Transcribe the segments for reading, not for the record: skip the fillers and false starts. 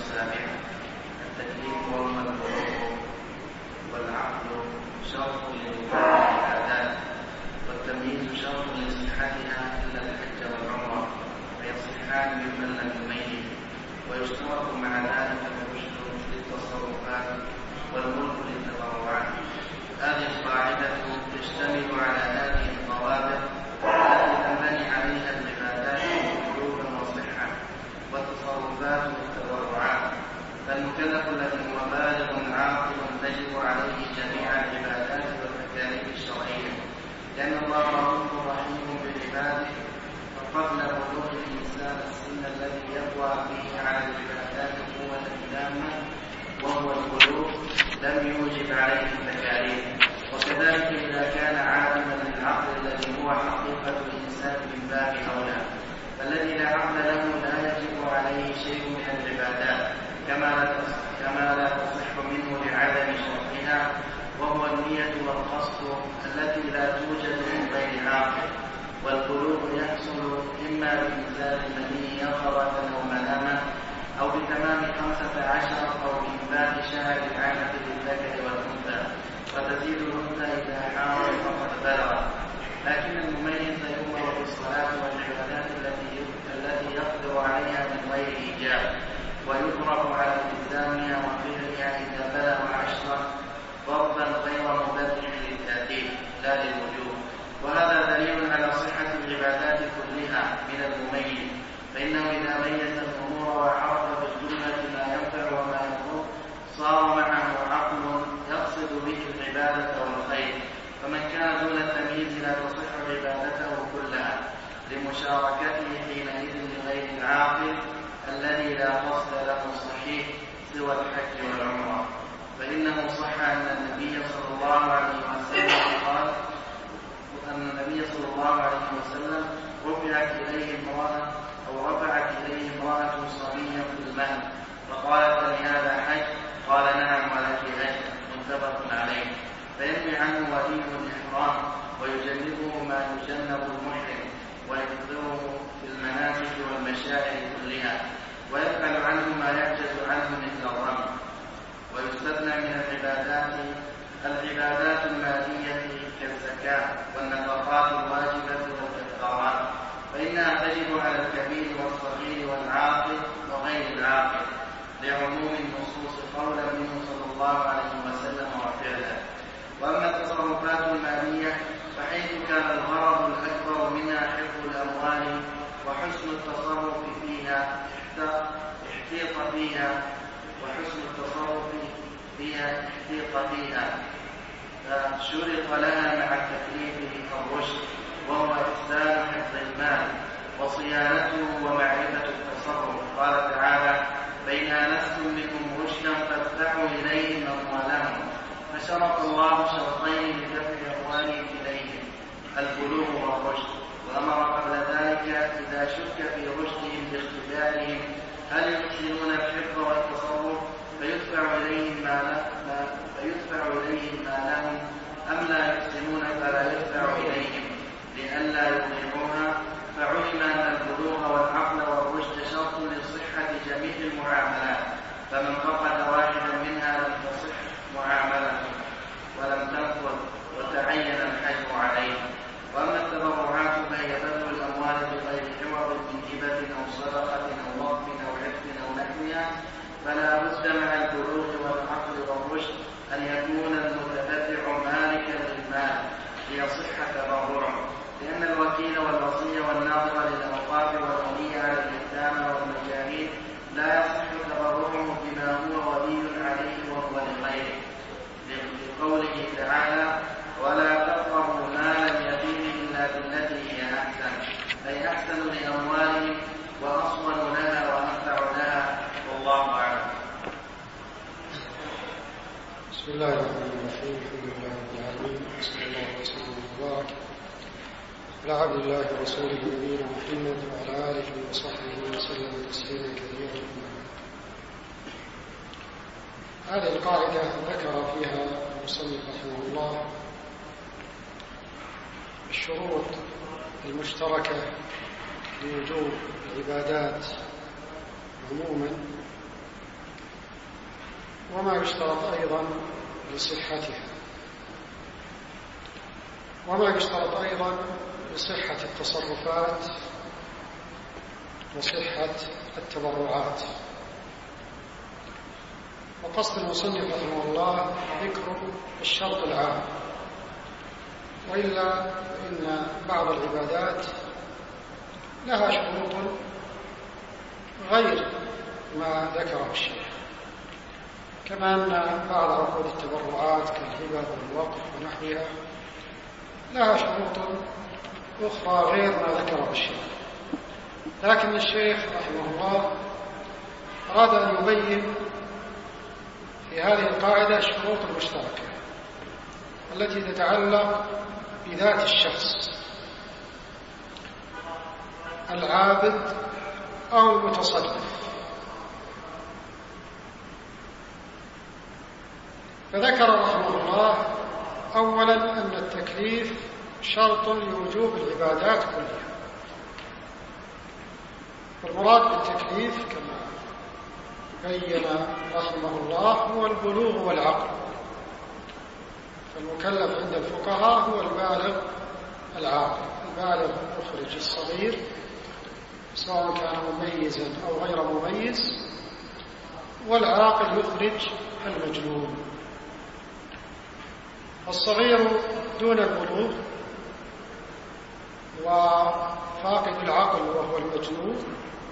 السابعة. التكليف وهو البلوغ والعقل شرط لوقوع العادات، والتمييز شرط لصحتها إلا الحج والعمرة فيصحان ممن لم يميز، ويشترط مع ذلك الرشد للتصرفات والملك للتبرعات. هذه القاعدة تشتمل على هذه الضوابط التي تنبني عليها العبادات قلوبا وصحة والتصرفات والتبرعات. فالمكلف الذي هو بالغ عاقل تجب عليه جميع العبادات والتكاليف الشرعية، لأن الله رؤوف رحيم بعباده. فقبل بلوغ الإنسان السن الذي يقوى به على العبادات قوة تامة وهو البلوغ لم يوجب عليه التكاليف. وكذلك إذا كان عالما للعقل الذي هو حقيقة الإنسان من باب أولى، فالذي لا عقل له لا يجب عليه شيء من العبادات، كما لا تصح منه لعدم شرطها، وهو النية والقصد التي لا توجد من غير عاقل. والبلوغ يحصل إما بإنزال المني يقظة أو مناما، أو بتمام 15 أو بإنبات شهر العامة للذكر والأنثى، وتزيد الأنثى إذا حاول فقد بلغ. لكن المميز يؤمر بالصلاة والعبادات التي يقدر عليها من غير إيجاب، ويضرب على التزامها وفعلها إذا بلغ 10 ضربا غير مبدع للتأديب لا للوجوب. وهذا دليل على صحة العبادات كلها من المميز، فإنه إذا ميز الأمور وعرف بالجملة ما ينفع وما يضر صار معه عقل يقصد به العبادة والخير. فمن كان دون التمييز لا تصح عبادته كلها لمشاركته حينئذ لغير العاقل الذي لا قصد له صحيح سوى الحج والعمرة. فإنه صح أن النبي صلى الله عليه وسلم قال رفعت إليه امرأة صبيا في المهد فقالت لهذا حج؟ قال نعم ولك أجر، متفق عليه. فينوي عنه ولي الإحرام ويجنبه ما يجنب المحرم، ويكثره في المناسك والمشاعر كلها، ويفعل عنه ما يعجز عنه مثل الرمي. ويستثنى من العبادات المالية كالزكاة والنفقات الواجبة والكفارات، فإنها تجب على الكبير والصغير والعاقل وغير العاقل لعموم النصوص قولا منه صلى الله عليه وسلم وفعلا. وأما التصرفات المالية فحيث كان الغرض الأكبر منها حفظ الأموال وحسن التصرف فيها فشرط لها مع التكليف الرشد، وهو إحسان حفظ المال وصيانته ومعرفة التصرف. قال تعالى: فإن آنستم منهم رشدا فادفعوا إليهم أموالهم. فشرط الله شرطين لدفع أموالهم إليهم: البلوغ والرشد. وأمر قبل ذلك إذا شك في رشدهم باختبارهم هل يحسنون الحفظ والتصرف فيدفع إليهم ما لهم أم لا يحسنون فلا يدفع إليهم لئلا يضيعوها. فعلم أن البلوغ والعقل والرشد شرط لصحة جميع المعاملات، فمن فقد واحدا منها لم تصح معاملته ولم تنفذ وتعين الحجر عليه. وأما التبرعات فهي بذل الأموال بغير عوض من هبة أو صدقة أو وقف أو عفق أو نحوها، فلا بد مع البلوغ والعقل والرشد أن يكون المتبرع مالكا للمال ليصح تبرعه، لأن الوكيل والوصي والناظر للأوقاف والولي على اليتامى والمجانين لا يصح تبرعه بما هو ولي عليه وهو لغيره، لقوله تعالى: ولا تقربوا مال اليتيم إلا بالتي هي أحسن، أي أحسن لأموالهم وأصون لها وأنفع لها، والله أعلم. بسم الله الرحمن الرحيم. الحمد لله رب العالمين، صلى الله وسلم وبارك على عبد الله ورسوله نبينا محمد وعلى آله وصحبه وسلم تسليما كثيرا. هذه القاعدة ذكر فيها المصنف رحمه الله الشروط المشتركة لوجوب العبادات عموما وما يشترط أيضا لصحتها، وما يشترط أيضا لصحة التصرفات وصحة التبرعات. وقصد المصنف رحمه الله ذكر الشرط العام، وإلا إن بعض العبادات لها شروط غير ما ذكره الشيخ، كما أن بعض عقود التبرعات كالهبة والوقف ونحوها لها شروط أخرى غير ما ذكره الشيخ. لكن الشيخ رحمه الله أراد أن يبين في هذه القاعدة الشروط المشتركة التي تتعلق بذات الشخص العابد أو المتصرف. فذكر رحمه الله أولا أن التكليف شرط لوجوب العبادات كلها، والمراد بالتكليف كما بين رحمه الله هو البلوغ والعقل. فالمكلف عند الفقهاء هو البالغ العاقل، البالغ يخرج الصغير سواء كان مميزا أو غير مميز، والعاقل يخرج المجنون. الصغير دون البلوغ وفاقد العقل وهو المجنون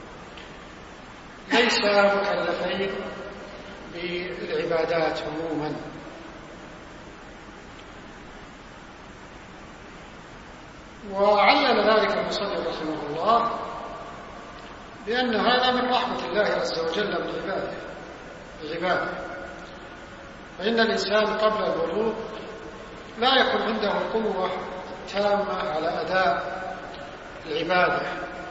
ليس مكلفين بالعبادات عموما. وعلل ذلك المصنف رحمه الله بأن هذا من رحمة الله عز وجل بالعباد، فإن الإنسان قبل البلوغ لا يكون عنده القوة التامة على أداء العبادة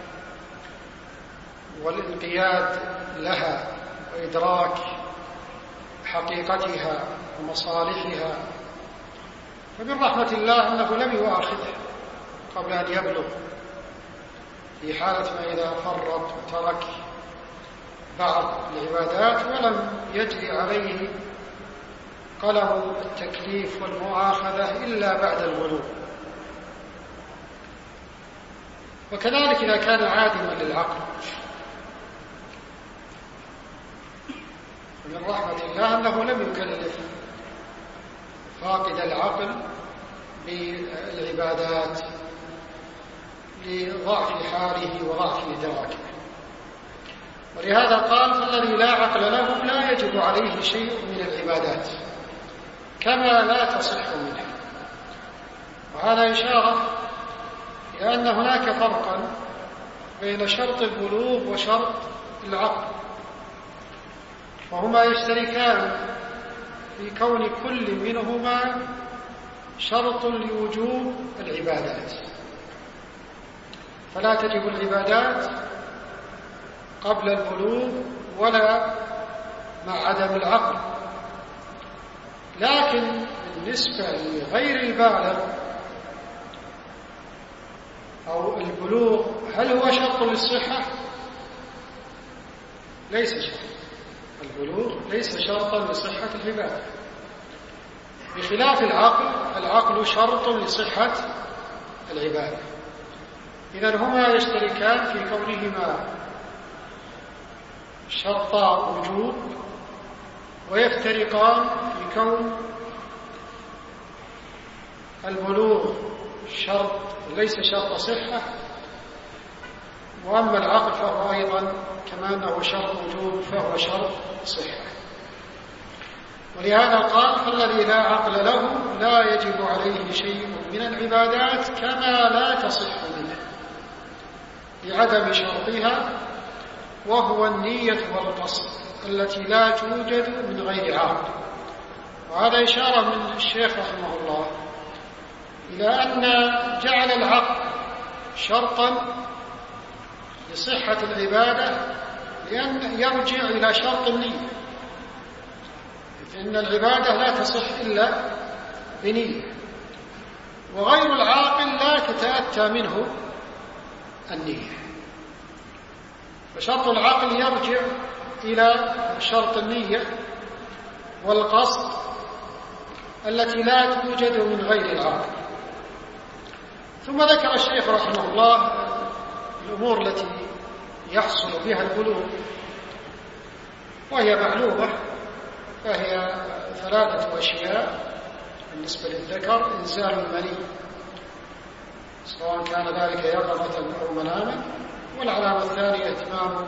والانقياد لها وإدراك حقيقتها ومصالحها. فمن رحمة الله أنه لم يؤاخذه قبل أن يبلغ في حالة ما إذا فرط وترك بعض العبادات ولم يجري عليه قلم التكليف والمؤاخذة إلا بعد البلوغ. وكذلك إذا كان عادما للعقل، من رحمة الله أنه لم يكلف فاقد العقل بالعبادات لضعف حاله وضعف إدراكه. ولهذا قال: فالذي لا عقل له لا يجب عليه شيء من العبادات كما لا تصح منه. وهذا إشارة إلى أن هناك فرقا بين شرط البلوغ وشرط العقل، وهما يشتركان في كون كل منهما شرط لوجوب العبادات. فلا تجب العبادات قبل البلوغ ولا مع عدم العقل. لكن بالنسبة لغير البالغ أو البلوغ، هل هو شرط للصحة؟ ليس شرط. البلوغ ليس شرطا لصحة العبادة، بخلاف العقل. العقل شرط لصحة العبادة. إذن هما يشتركان في كونهما شرطا وجوب، ويفترقان في كون البلوغ شرط ليس شرط صحة، وأما العقل فهو أيضا كما أنه شرط وجوب فهو شرط صحة. ولهذا قال: فالذي لا عقل له لا يجب عليه شيء من العبادات كما لا تصح منه لعدم شرطها، وهو النية والقصد التي لا توجد من غير عقل. وهذا إشارة من الشيخ رحمه الله إلى أن جعل العقل شرطا لصحة العبادة لأن يرجع إلى شرط النية، فإن العبادة لا تصح إلا بنية، وغير العاقل لا تتأتى منه النية. فشرط العقل يرجع إلى شرط النية، والقصد التي لا توجد من غير العاقل. ثم ذكر الشيخ رحمه الله الأمور التي يحصل بها البلوغ، وهي معلومة، فهي 3 أشياء بالنسبة للذكر: إنزال المني سواء كان ذلك يقظة أو مناما، والعلامة الثانية إتمام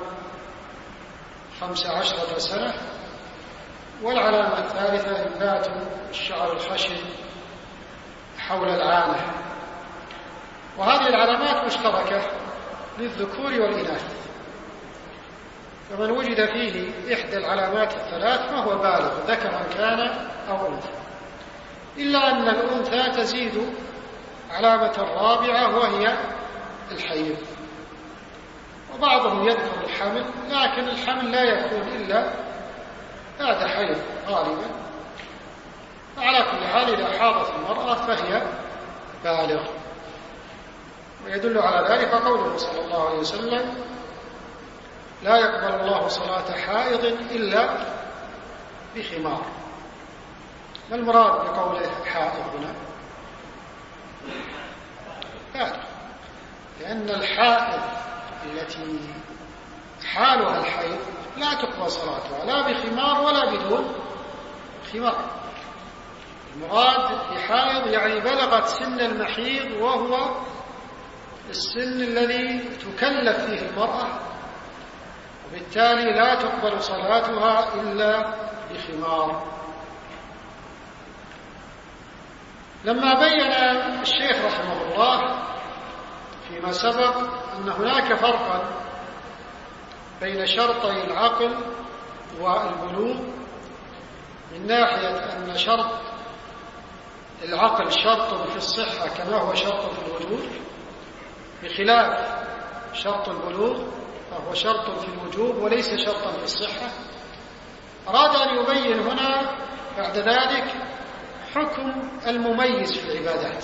15 سنة، والعلامة الثالثة إنبات الشعر الخشن حول العانة. وهذه العلامات مشتركة للذكور والإناث، فمن وجد فيه إحدى العلامات الثلاث فهو بالغ ذكرا كان أو أنثى، إلا أن الأنثى تزيد علامة رابعة وهي الحيض. وبعضهم يذكر الحمل، لكن الحمل لا يكون إلا بعد حيض غالبا. فعلى كل حال إذا حاضت المرأة فهي بالغ. ويدل على ذلك قوله صلى الله عليه وسلم: لا يقبل الله صلاة حائض إلا بخمار. ما المراد بقوله حائض هنا؟ بالغ، لأن الحائض التي حالها الحيض لا تقبل صلاتها لا بخمار ولا بدون خمار. المراد بحائض يعني بلغت سن المحيض، وهو السن الذي تكلف فيه المرأة، وبالتالي لا تقبل صلاتها إلا بخمار. لما بين الشيخ رحمه الله فيما سبق أن هناك فرقا بين شرطي العقل والبلوغ، من ناحية أن شرط العقل شرط في الصحة كما هو شرط في الوجود، بخلاف شرط البلوغ فهو شرط في الوجوب وليس شرطا في الصحة. أراد أن يبين هنا بعد ذلك حكم المميز في العبادات،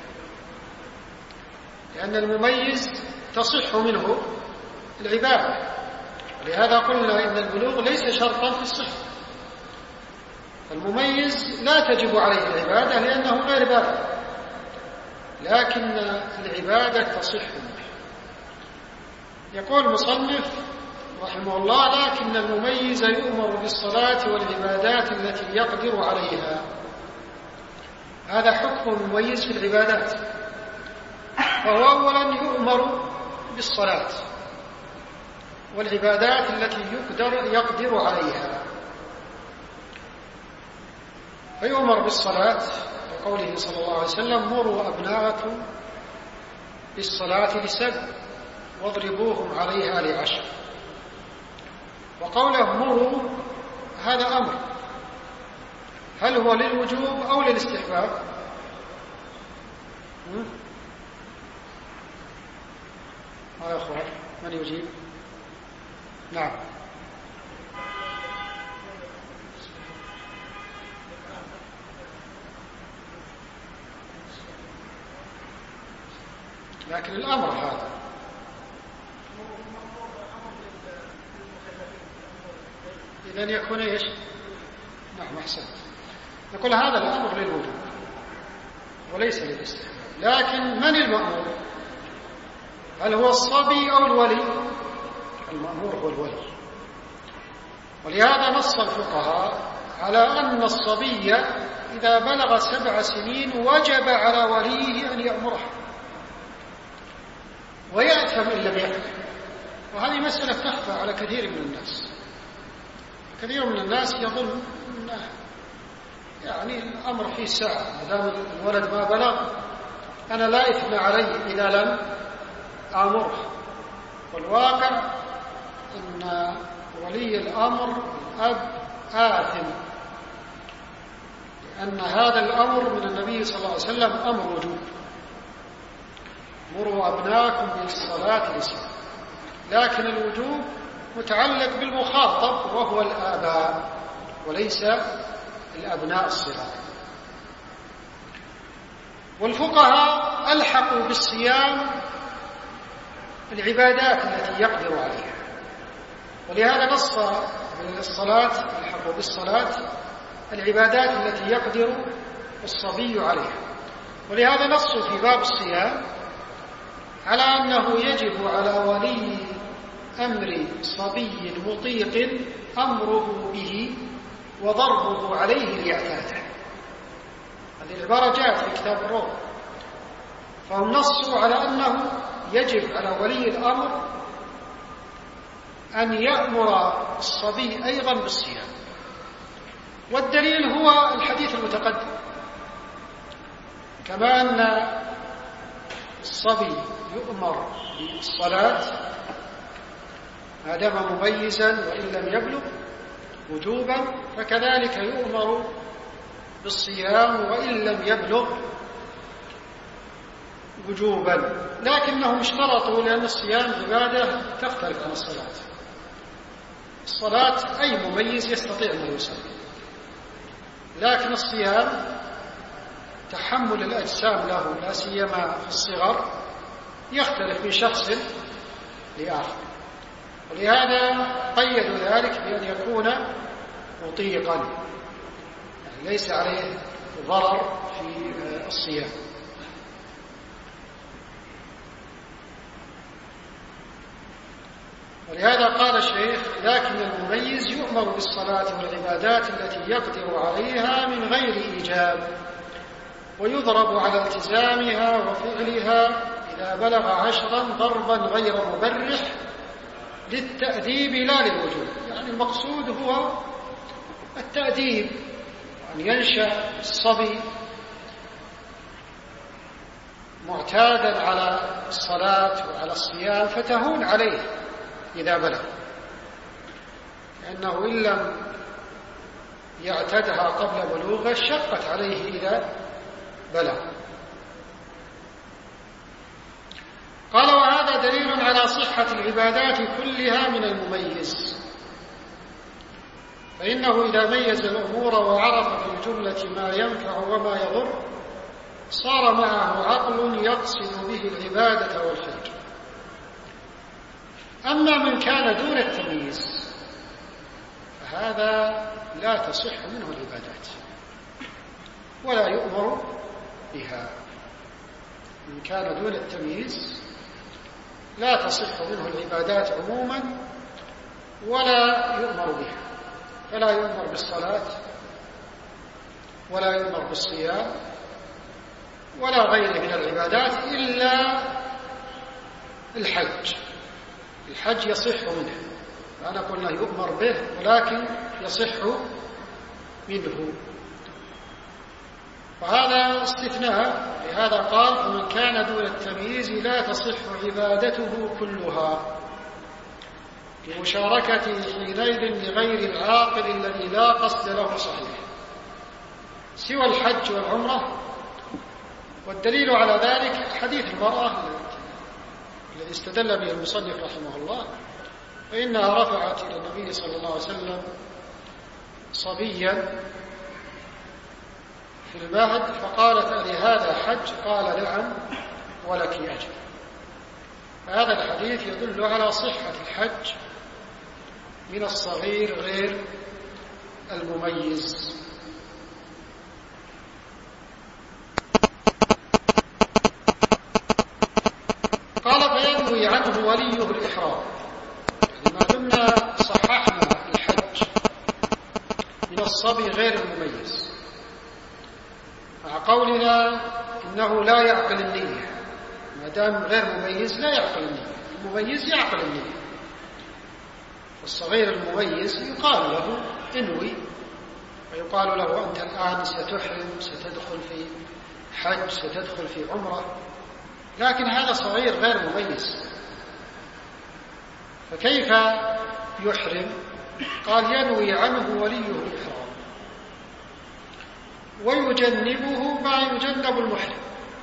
لأن المميز تصح منه العبادة، ولهذا قلنا إن البلوغ ليس شرطا في الصحة. المميز لا تجب عليه العبادة لأنه غير بالغ، لكن العبادة تصح منه. يقول المصنف رحمه الله: لكن المميز يؤمر بالصلاة والعبادات التي يقدر عليها. هذا حكم المميز في العبادات، فهو أولا يؤمر بالصلاة والعبادات التي يقدر عليها. فيؤمر بالصلاة وقوله صلى الله عليه وسلم: مروا أبناءكم بالصلاة ل7 واضربوهم عليها ل10. وقوله مروا هذا أمر، هل هو للوجوب أو للاستحباب؟ يا أخوان من يجيب؟ نعم. لكن الأمر هذا إذن يكون إيش؟ نعم أحسنت. نقول هذا الأمر للوجوب وليس للاستحباب. لكن من المأمور؟ هل هو الصبي أو الولي؟ المأمور هو الولي. ولهذا نص الفقهاء على أن الصبي إذا بلغ 7 سنين وجب على وليه أن يأمره ويأثم إن لم يفعل. وهذه مسألة تخفى على كثير من الناس. كثير من الناس يظن أن يعني الأمر فيه ساعة، ما دام الولد ما بلغ أنا لا إثم علي إذا لم آمره. والواقع أن ولي الأمر الأب آثم، لأن هذا الأمر من النبي صلى الله عليه وسلم أمر وجوب: مروا أبناءكم بالصلاة ل7. لكن الوجوب متعلق بالمخاطب وهو الآباء وليس الأبناء الصغار. والفقهاء ألحقوا بالصيام العبادات التي يقدر عليها، ولهذا نص بالصلاة ألحقوا بالصلاة العبادات التي يقدر الصبي عليها. ولهذا نصوا في باب الصيام على أنه يجب على ولي أمر صبي مطيق أمره به وضربه عليه ليعتاده. هذه العبارة جاءت في كتاب الروض. فهم نصوا على أنه يجب على ولي الأمر أن يأمر الصبي أيضا بالصيام. والدليل هو الحديث المتقدم، كما أن الصبي يؤمر بالصلاة ما دام مميزا وإن لم يبلغ وجوبا، فكذلك يؤمر بالصيام وإن لم يبلغ وجوبا. لكنهم اشترطوا لأن الصيام عبادة تختلف عن الصلاة. الصلاة أي مميز يستطيع أن يصلي، لكن الصيام تحمل الأجسام له لا سيما في الصغر يختلف من شخص لآخر، ولهذا قيدوا ذلك بأن يكون مطيقا، يعني ليس عليه ضرر في الصيام. ولهذا قال الشيخ: لكن المميز يؤمر بالصلاة والعبادات التي يقدر عليها من غير إيجاب، ويضرب على التزامها وفعلها إذا بلغ 10 ضربا غير مبرح للتأديب لا للوجوب. يعني المقصود هو التأديب، أن ينشأ الصبي معتادا على الصلاة وعلى الصيام فتهون عليه إذا بلغ، لأنه إن لم يعتدها قبل بلوغه شقت عليه إذا بلغ. قال: وهذا دليل على صحة العبادات كلها من المميز، فإنه إذا ميز الأمور وعرف في الجملة ما ينفع وما يضر صار معه عقل يقصد به العبادة والخير. أما من كان دون التمييز فهذا لا تصح منه العبادات ولا يؤمر بها. من كان دون التمييز لا تصح منه العبادات عموما ولا يؤمر بها، فلا يؤمر بالصلاة ولا يؤمر بالصيام ولا غيره من العبادات إلا الحج. الحج يصح منه، فأنا قلنا يؤمر به ولكن يصح منه، وهذا استثناء. لهذا قال: فمن كان دون التمييز لا تصح عبادته كلها، بمشاركته حينئذ لغير العاقل الذي لا قصد له صحيح سوى الحج والعمرة. والدليل على ذلك حديث المرأة الذي استدل به المصنف رحمه الله، فإنها رفعت إلى النبي صلى الله عليه وسلم صبيا في المهد فقالت: ألهذا حج؟ قال: نعم ولك أجر. فهذا الحديث يدل على صحة الحج من الصغير غير المميز. قال: فينوي عنه وليه الإحرام. يعني ما دمنا صححنا الحج من الصبي غير المميز مع قولنا إنه لا يعقل النية، ما دام غير مميز لا يعقل النية، المميز يعقل النية. والصغير المميز يقال له انوي، ويقال له أنت الآن ستحرم، ستدخل في حج، ستدخل في عمرة، لكن هذا صغير غير مميز، فكيف يحرم؟ قال: ينوي عنه وليه الإحرام ويجنبه ما يجنب المحرم،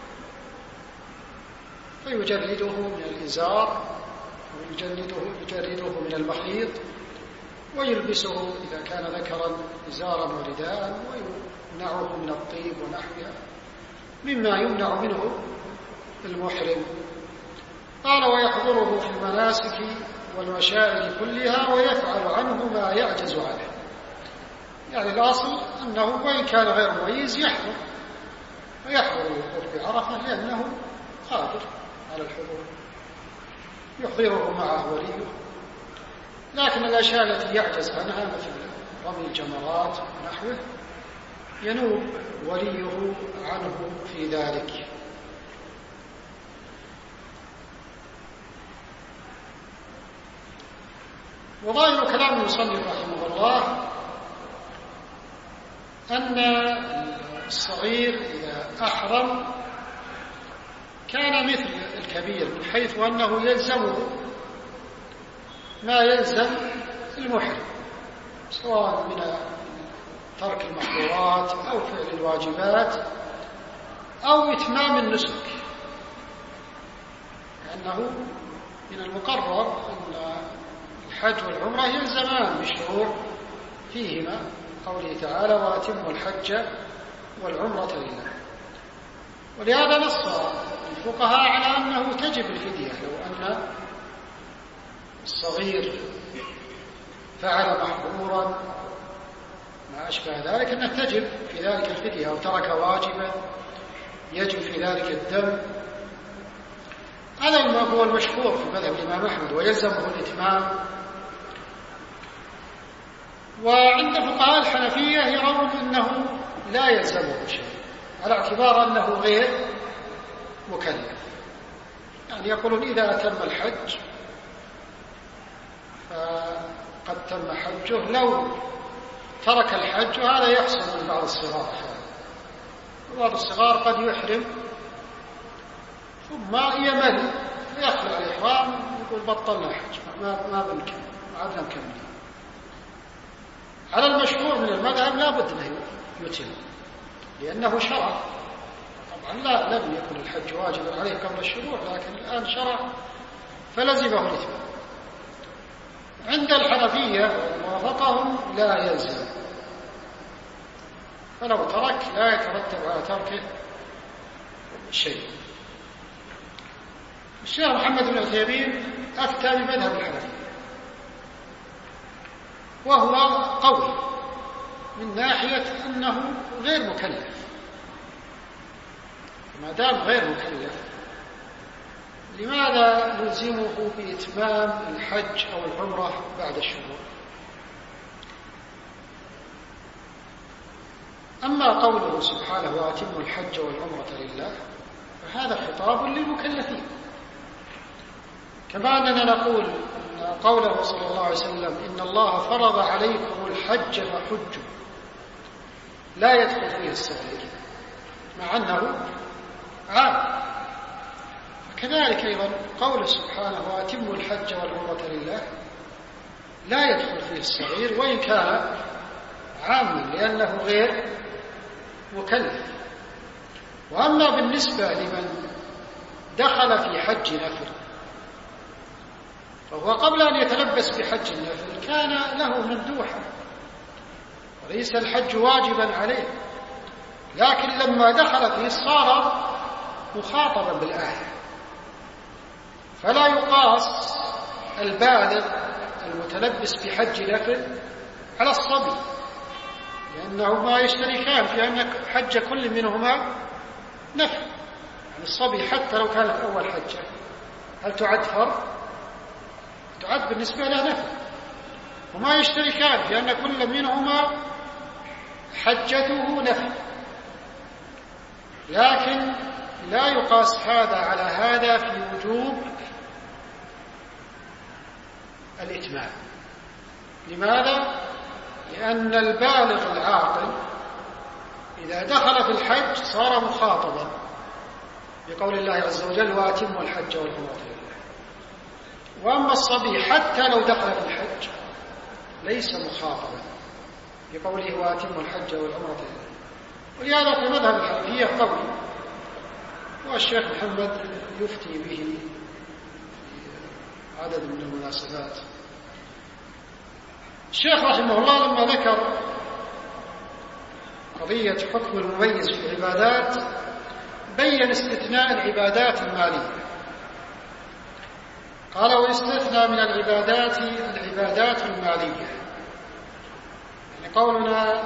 فيجرده من الإزار ويجرده من المخيط، ويلبسه إذا كان ذكرا إزارا ورداء، ويمنعه من الطيب ونحوها مما يمنع منه المحرم. قال: ويحضره في المناسك والمشاعر كلها ويفعل عنه ما يعجز عنه. يعني الأصل أنه وإن كان غير مميز يحضر، ويحضر الوقوف بعرفة لأنه قادر على الحضور، يحضره معه وليه. لكن الأشياء التي يعجز عنها مثل رمي الجمرات ونحوه ينوب وليه عنه في ذلك. وظاهر كلام المصنف رحمه الله أن الصغير إذا أحرم كان مثل الكبير، من حيث أنه يلزمه ما يلزم المحرم، سواء من ترك المحظورات أو فعل الواجبات أو إتمام النسك، لأنه من المقرر أن الحج والعمرة يلزمان بالشروع فيهما، قوله تعالى وأتموا الحج والعمرة لله. ولهذا نص الفقهاء على أنه تجب الفدية لو أن الصغير فعل محظورا ما أشبه ذلك، أنه تجب في ذلك الفدية، أو ترك واجبا يجب في ذلك الدم. هذا ما هو المشهور في مذهب الإمام أحمد، ويلزمه الإتمام. وعند فقهاء الحنفية يرون أنه لا يلزمه شيء، على اعتبار أنه غير مكلف. يعني يقولون إذا أتم الحج فقد تم حجه، لو ترك الحج، وهذا يحصل من بعض الصغار. بعض الصغار قد يحرم ثم يمل فيخلع الإحرام يقول بطلنا الحج، ما بنكمل، ما عدنا مكملين. على المشهور من المذهب لا بد أنه يتم، لأنه شرع. طبعا لم يكن الحج واجبا عليه قبل الشروع، لكن الآن شرع فلزمه الإتمام. عند الحنفية وافقهم لا يلزم، فلو ترك لا يترتب على تركه شيء. الشيخ محمد بن عثيمين أفتى بمذهب الحنفية، وهو قوي من ناحية أنه غير مكلف. ما دام غير مكلف لماذا نلزمه بإتمام الحج أو العمرة بعد الشروع؟ أما قوله سبحانه وأتموا الحج والعمرة لله، فهذا خطاب للمكلفين، كما أننا نقول أن قوله صلى الله عليه وسلم إن الله فرض عليكم الحج فحجوا لا يدخل فيه الصغير، مع أنه عام. كذلك أيضا قوله سبحانه وأتموا الحج والعمرة لله لا يدخل فيه الصغير وإن كان عاما، لأنه غير مكلف. وأما بالنسبة لمن دخل في حج نفل، فهو قبل أن يتلبس بحج النفل كان له مندوحا، وليس الحج واجبا عليه، لكن لما دخل فيه صار مخاطبا بالآية. فلا يقاس البالغ المتلبس بحج نفل على الصبي، لأنهما يشتركان في أن حج كل منهما نفل. يعني الصبي حتى لو كانت أول حجة هل تعد فرض؟ تعد بالنسبة له نفل. هما يشتركان في أن كل منهما حجته نفل، لكن لا يقاس هذا على هذا في وجوب الإتمام. لماذا؟ لأن البالغ العاقل إذا دخل في الحج صار مخاطبا بقول الله عز وجل وأتموا الحج والعمرة لله. وأما الصبي حتى لو دخل في الحج ليس مخاطبا بقوله وأتموا الحج والعمرة لله. ولهذا في مذهب الحنفية قول، والشيخ محمد يفتي به في عدد من المناسبات. الشيخ رحمه الله لما ذكر قضية حكم المميز في العبادات بين استثناء العبادات المالية. قال ويستثنى من العبادات المالية، يعني قولنا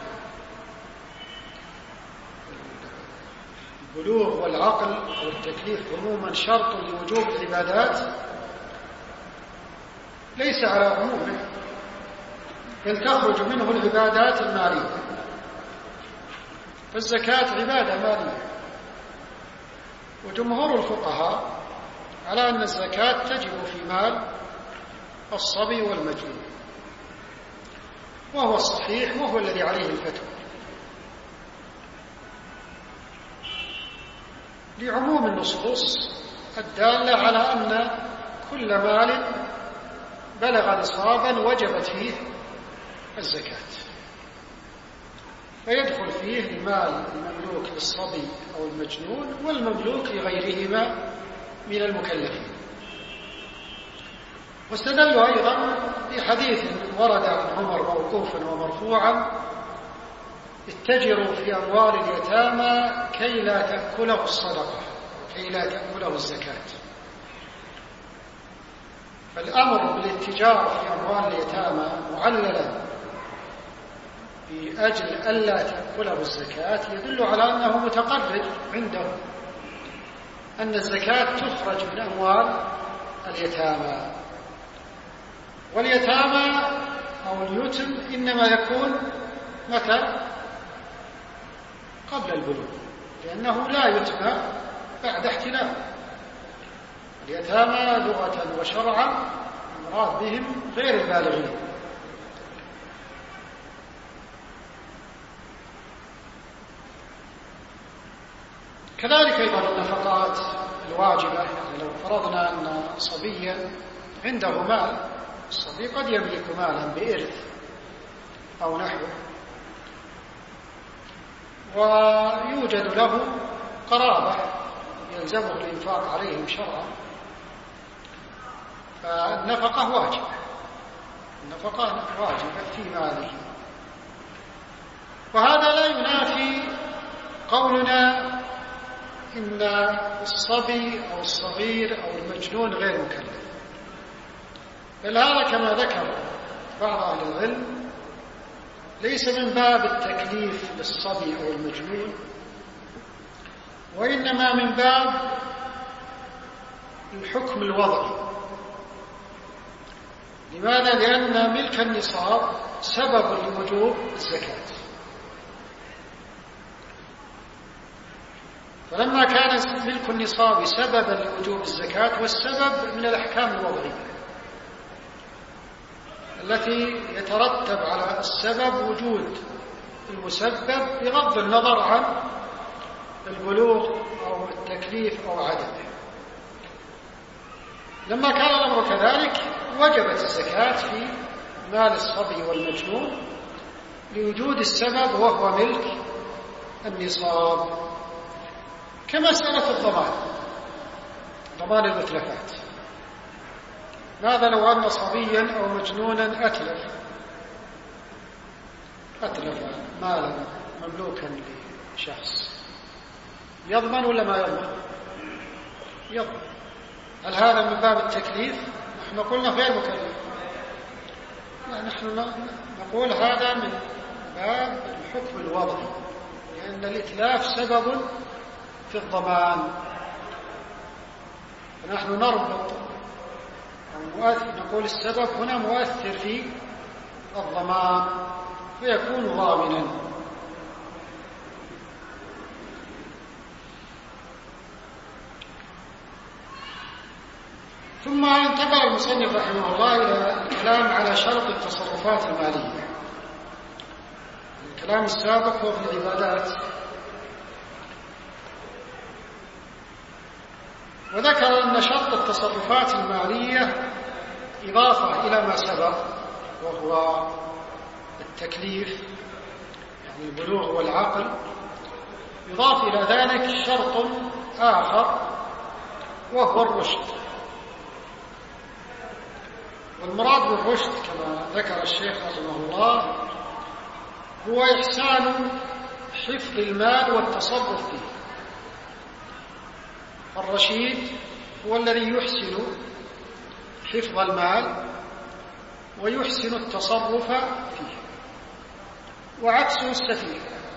البلوغ والعقل والتكليف عموما شرط لوجوب العبادات ليس على عمومه، بل تخرج منه العبادات المالية. فالزكاة عبادة مالية، وجمهور الفقهاء على أن الزكاة تجب في مال الصبي والمجنون، وهو الصحيح وهو الذي عليه الفتوى، لعموم النصوص الدالة على أن كل مال بلغ نصابا وجبت فيه الزكاة، فيدخل فيه المال المملوك للصبي أو المجنون والمملوك لغيرهما من المكلفين. واستدلوا أيضا بحديث ورد عن عمر موقوفا ومرفوعا: اتجروا في أموال اليتامى كي لا تأكله الصدقة كي لا تأكله الزكاة. فالأمر بالاتجار في أموال اليتامى معللا بأجل ألا تأكله الزكاة يدل على أنه متقرر عنده أن الزكاة تخرج من أموال اليتامى، واليتامى أو اليتم إنما يكون متى؟ قبل البلوغ، لأنه لا يتم بعد احتلام. اليتامى لغة وشرعا المراد بهم غير البالغين. كذلك أيضا النفقات الواجبة، يعني لو فرضنا أن صبيا عنده مال، الصبي قد يملك مالا بإرث أو نحوه، ويوجد له قرابة يلزمه الإنفاق عليهم شرعا، فالنفقة واجبة، النفقة واجبة في ماله. وهذا لا ينافي قولنا إن الصبي أو الصغير أو المجنون غير مكلف، بل هذا كما ذكر بعض أهل العلم ليس من باب التكليف للصبي أو المجنون، وإنما من باب الحكم الوضعي. لماذا؟ لأن ملك النصاب سبب لوجوب الزكاة، فلما كان ملك النصاب سببا لوجوب الزكاة، والسبب من الأحكام الوضعية التي يترتب على السبب وجود المسبب بغض النظر عن البلوغ أو التكليف أو عدمه. لما كان الأمر كذلك وجبت الزكاة في مال الصبي والمجنون لوجود السبب وهو ملك النصاب. كمسألة الضمان، ضمان المتلفات، ماذا لو أن صبيا أو مجنونا أتلف مالا مملوكا لشخص، يضمن ولا ما يضمن؟ يضمن. هل هذا من باب التكليف؟ نحن قلنا غير مكلف، نحن نقول هذا من باب الحكم الوضعي، لأن الإتلاف سبب في الضمان، فنحن نربط نقول السبب هنا مؤثر في الضمان فيكون ضامنا. ثم انتقل المصنف رحمه الله إلى الكلام على شرط التصرفات المالية. الكلام السابق هو في العبادات، وذكر أن شرط التصرفات المالية إضافة إلى ما سبق وهو التكليف، يعني البلوغ والعقل، يضاف إلى ذلك شرط آخر وهو الرشد. والمراد بالرشد كما ذكر الشيخ رحمه الله هو إحسان حفظ المال والتصرف فيه. الرشيد هو الذي يحسن حفظ المال ويحسن التصرف فيه. وعكسه السفيه،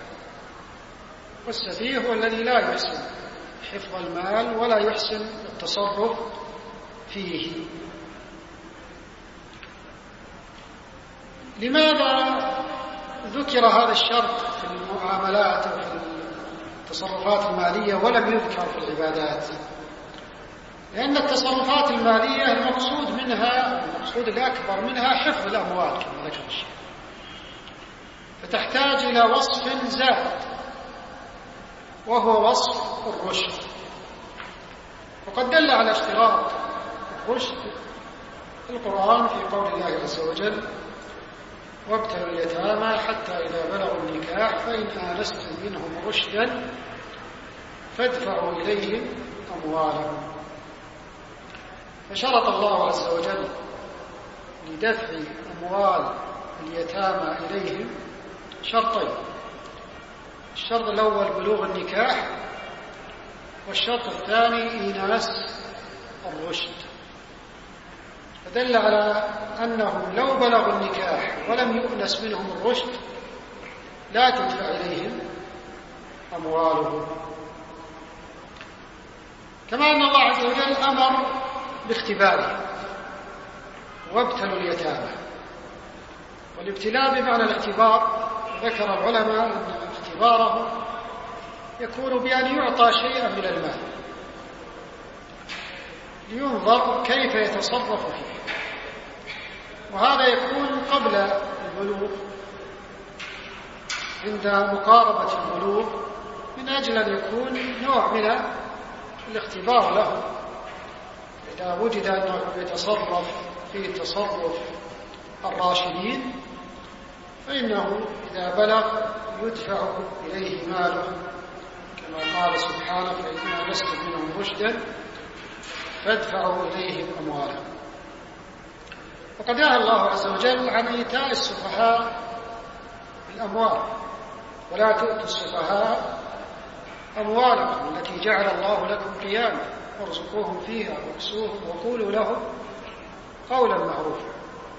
والسفيه هو الذي لا يحسن حفظ المال ولا يحسن التصرف فيه. لماذا ذكر هذا الشرط في المعاملات أو في التصرفات المالية ولم يذكر في العبادات؟ لأن التصرفات المالية المقصود الأكبر منها حفظ الأموال كما ذكر الشيخ، فتحتاج إلى وصف زائد وهو وصف الرشد. وقد دل على اشتراط الرشد القرآن في قول الله عز وجل: وابتلوا اليتامى حتى إذا بلغوا النكاح فإن آنستم منهم رشدا فادفعوا إليهم أموالهم. فشرط الله عز وجل لدفع أموال اليتامى إليهم شرطين: الشرط الأول بلوغ النكاح، والشرط الثاني إيناس الرشد. فدل على أنهم لو بلغوا النكاح ولم يؤنس منهم الرشد لا تدفع إليهم أموالهم. كما أن الله عز وجل أمر باختباره: وابتلوا اليتامى. والابتلاء بمعنى الاختبار، ذكر العلماء أن اختباره يكون بأن يعطى شيئا من المال لينظر كيف يتصرف فيه، وهذا يكون قبل البلوغ عند مقاربة البلوغ من أجل أن يكون نوع من الاختبار له. إذا وجد أنه يتصرف في تصرف الراشدين فإنه إذا بلغ يدفع إليه ماله، كما قال سبحانه: فإن آنستم منهم رشدا فادفعوا إليهم أموالهم. وقد نهى الله عز وجل عن إيتاء السفهاء الأموال: ولا تؤتوا السفهاء أموالكم التي جعل الله لكم قياما وارزقوهم فيها واكسوهم وقولوا لهم قولا معروفا.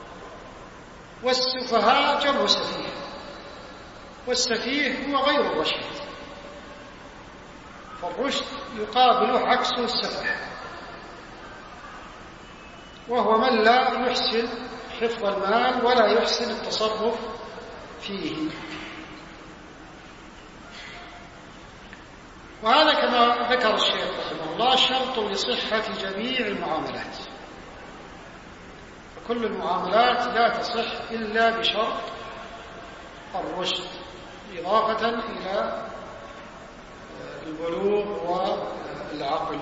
والسفهاء جمع سفيه، والسفيه هو غير الرشيد، فالرشد يقابله عكسه السفه، وهو من لا يحسن حفظ المال ولا يحسن التصرف فيه. وهذا كما ذكر الشيخ رحمه الله شرط لصحة جميع المعاملات، فكل المعاملات لا تصح إلا بشرط الرشد، إضافة إلى البلوغ والعقل.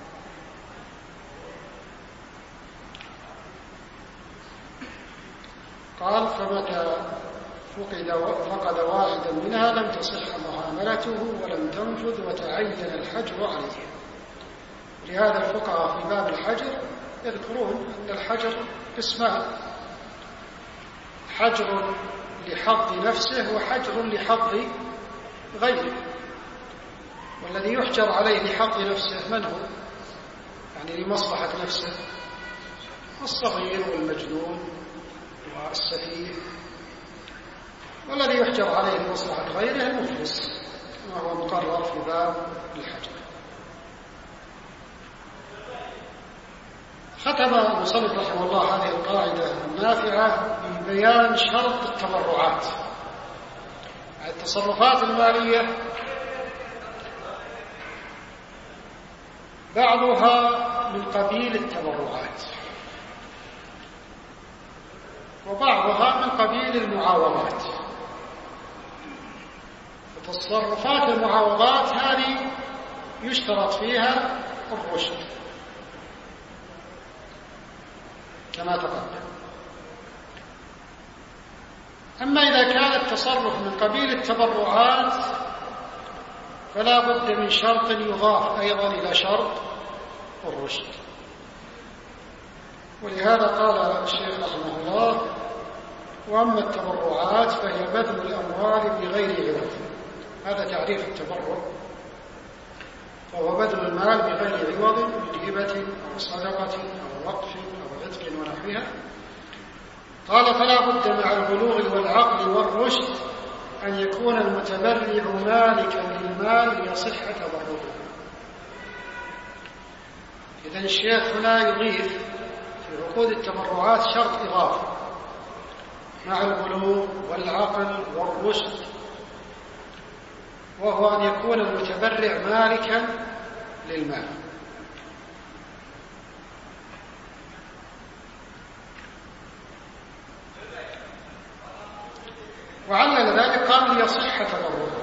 قال: فمتى فقد واحدا منها لم تصح معاملته ولم تنفذ وتعين الحجر عليه. لهذا الفقهاء في باب الحجر يذكرون أن الحجر قسمان: حجر لحظ نفسه وحجر لحظ غيره. والذي يحجر عليه لحظ نفسه من هو؟ يعني لمصلحة نفسه: الصغير والمجنون والسفيه. والذي يحجر عليه لمصلحة غيره المفلس، وهو مقرر في باب الحجر. ختم المصنف رحمه الله هذه القاعدة النافعة ببيان شرط التبرعات. التصرفات المالية بعضها من قبيل التبرعات، وبعضها من قبيل المعاوضات. تصرفات المعاوضات هذه يشترط فيها الرشد كما تقدم. أما إذا كان التصرف من قبيل التبرعات فلا بد من شرط يضاف أيضا إلى شرط الرشد. ولهذا قال الشيخ رحمه الله: وأما التبرعات فهي بذل الأموال بغير عوض. هذا تعريف التبرع، فهو بذل المال بغير عوض من هبة أو صدقة أو وقف أو عتق ونحوها. قال: فلا بد مع البلوغ والعقل والرشد أن يكون المتبرع مالكا للمال ليصح تبرعه. إذن الشيخ هنا يضيف في عقود التبرعات شرط إضافي مع البلوغ والعقل والرشد، وهو أن يكون المتبرع مالكا للمال. وعلل ذلك قال ليصح تبرعه.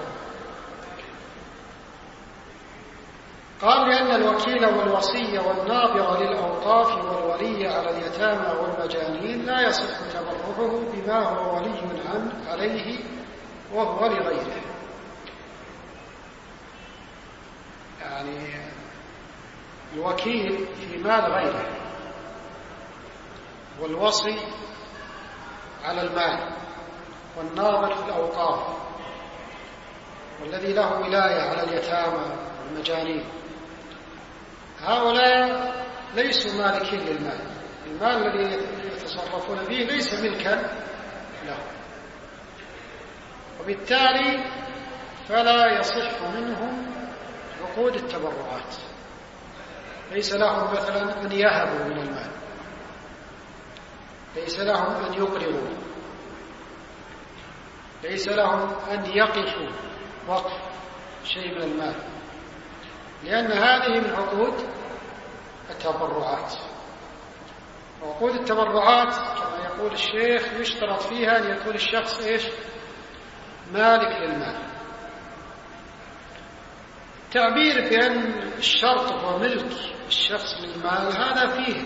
قال لأن الوكيل والوصي والناظر للأوقاف والولي على اليتامى والمجانين لا يصح تبرعه بما هو ولي عليه وهو لغيره. يعني الوكيل في مال غيره، والوصي على المال، والناظر في الأوقاف، والذي له ولاية على اليتامى والمجانين، هؤلاء ليسوا مالكين للمال. المال الذي يتصرفون به ليس ملكا له، وبالتالي فلا يصح منهم عقود التبرعات. ليس لهم مثلا أن يهبوا من المال، ليس لهم أن يقرضوا، ليس لهم أن يقفوا وقف شيء من المال، لأن هذه من عقود التبرعات. وعقود التبرعات كما يقول الشيخ يشترط فيها أن يكون الشخص مالك للمال. تعبير بأن الشرط هو ملك الشخص للمال هذا فيه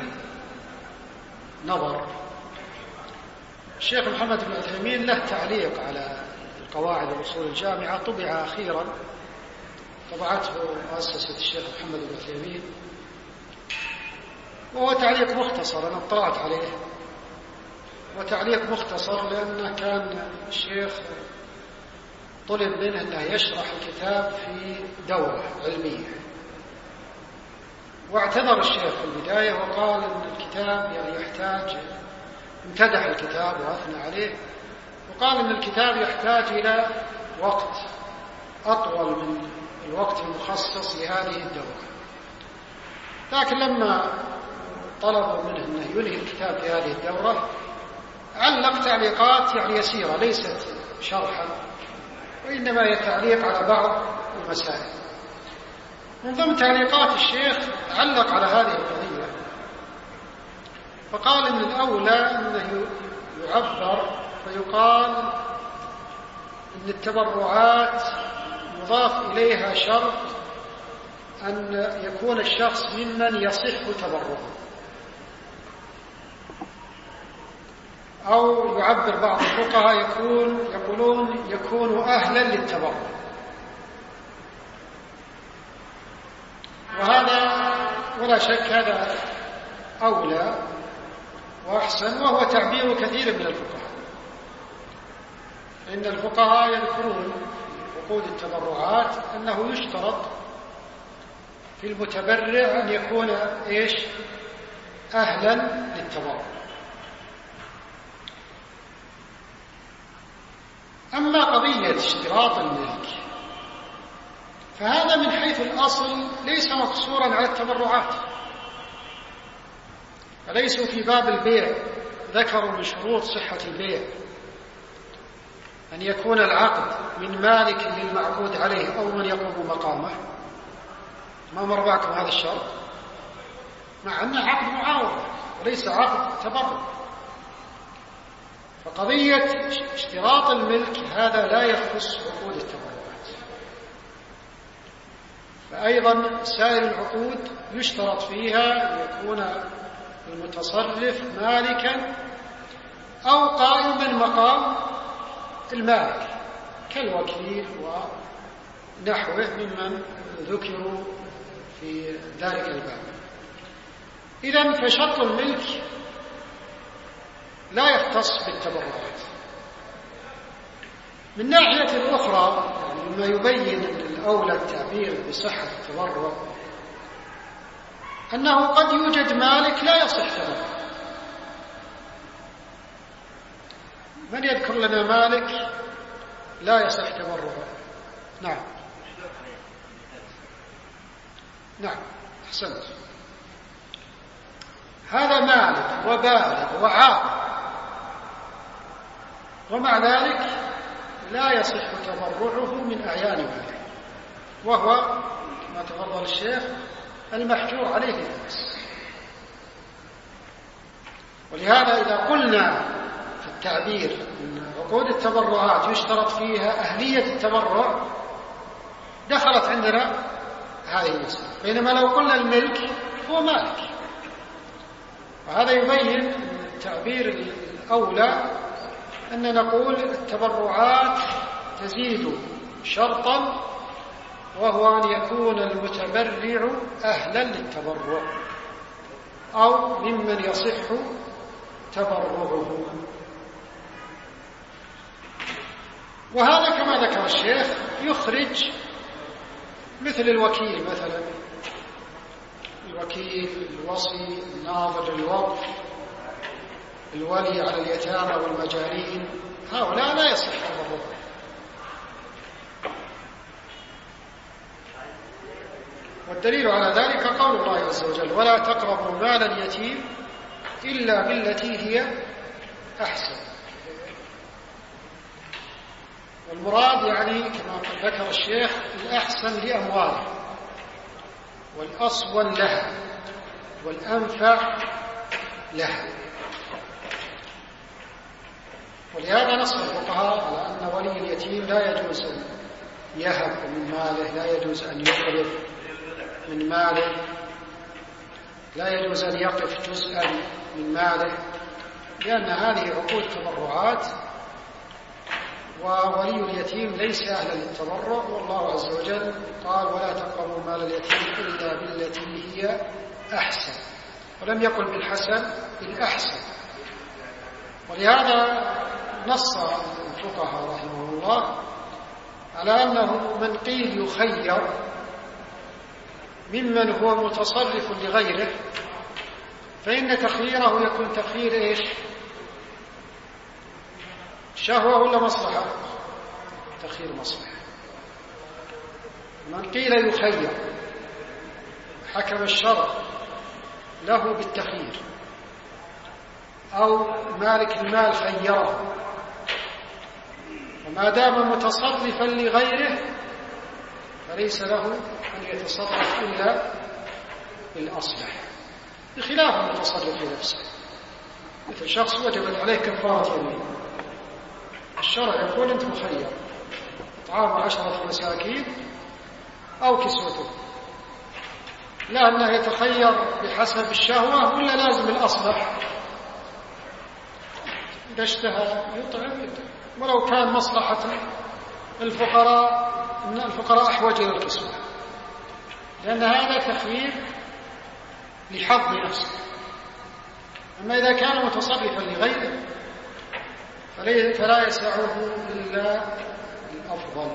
نظر. الشيخ محمد بن عثيمين له تعليق على القواعد والأصول الجامعة، طبع أخيرا، طبعته مؤسسة الشيخ محمد بن عثيمين، وهو تعليق مختصر أنا اطلعت عليه، وتعليق مختصر لأنه كان الشيخ طلب منه أنه يشرح الكتاب في دورة علمية، واعتذر الشيخ في البداية وقال أن الكتاب يحتاج، امتدح الكتاب وأثنى عليه، وقال أن الكتاب يحتاج إلى وقت أطول من الوقت المخصص لهذه الدورة. لكن لما طلبوا منه أنه ينهي الكتاب في هذه الدورة علق تعليقات يسيرة ليست شرحا، وإنما هي تعليق على بعض المسائل. من ضمن تعليقات الشيخ علق على هذه القضية فقال إن الأولى أنه يعبر فيقال إن التبرعات يضاف إليها شرط أن يكون الشخص ممن يصح تبرعه، أو يعبر بعض الفقهاء يقولون يكون أهلا للتبرع. وهذا ولا شك هذا أولى وأحسن، وهو تعبير كثير من الفقهاء. إن الفقهاء يذكرون في عقود التبرعات أنه يشترط في المتبرع أن يكون أهلا للتبرع. أما قضية اشتراط الملك فهذا من حيث الأصل ليس مقصورا على التبرعات، فليسوا في باب البيع ذكروا من شروط صحة البيع أن يكون العقد من مالك للمعقود عليه أو من يقوم مقامه. ما مر معكم هذا الشرط؟ مع أنه عقد معاوضة وليس عقد تبرع. فقضية اشتراط الملك هذا لا يخص عقود التبرعات. فأيضا سائر العقود يشترط فيها أن يكون المتصرف مالكا أو قائما مقام المالك كالوكيل ونحوه ممن ذكروا في ذلك الباب. إذن فشرط الملك لا يختص بالتبرعات. من ناحية أخرى مما يبين الأولى التعبير بصحة التبرع أنه قد يوجد مالك لا يصح تبرع. من يذكر لنا مالك لا يصح تبرعه. نعم نعم أحسنت. هذا مالك وبالغ وعاقل ومع ذلك لا يصح تبرعه من أعيان ماله، وهو كما تفضل الشيخ المحجور عليه الناس. ولهذا إذا قلنا في التعبير أن عقود التبرعات يشترط فيها أهلية التبرع دخلت عندنا هذه المسألة، بينما لو قلنا الملك هو مالك. وهذا يبين التعبير الأولى أن نقول التبرعات تزيد شرطا، وهو أن يكون المتبرع أهلا للتبرع أو ممن يصح تبرعه. وهذا كما ذكر الشيخ يخرج مثل الوكيل مثلا، الوكيل، الوصي، الناظر للوقف، الولي على اليتامى والمجانين، هؤلاء لا يصح تبرعهم. والدليل على ذلك قول الله عز وجل: ولا تقربوا مال اليتيم إلا بالتي هي أحسن. والمراد يعني كما ذكر الشيخ الأحسن لأمواله والأصون لها والأنفع لها. ولهذا نص الفقهاء على أن ولي اليتيم لا يجوز أن يهب من ماله، لا يجوز أن يقرض من ماله، لا يجوز أن يقف جزءا من ماله، لأن هذه عقود تبرعات، وولي اليتيم ليس أهلا للتبرع. والله عز وجل قال: ولا تقربوا مال اليتيم إلا بالتي هي أحسن، ولم يقل بالحسن، بالأحسن. ولهذا نص الفقهاء رحمه الله على أنه من قيل يخير ممن هو متصرف لغيره، فإن تخييره يكون تخيير إيش؟ شهوة ولا مصلحة؟ تخيير مصلحة. من قيل يخير حكم الشرع له بالتخيير، أو مالك المال خيره، وما دام متصرفا لغيره فليس له أن يتصرف إلا بالأصلح، بخلاف المتصرف لنفسه. مثل شخص وجبت عليه كفارة يمين، الشرع يقول أنت مخير: إطعام 10 مساكين أو كسوته، لا أنه يتخير بحسب الشهوة ولا لازم الأصلح. إذا اشتهى يطعم، ولو كان مصلحة الفقراء، إن الفقراء أحوج إلى الكسوة، لأن هذا تخيير لحظ نفسه. أما إذا كان متصرفا لغيره فلا يسعه إلا الأفضل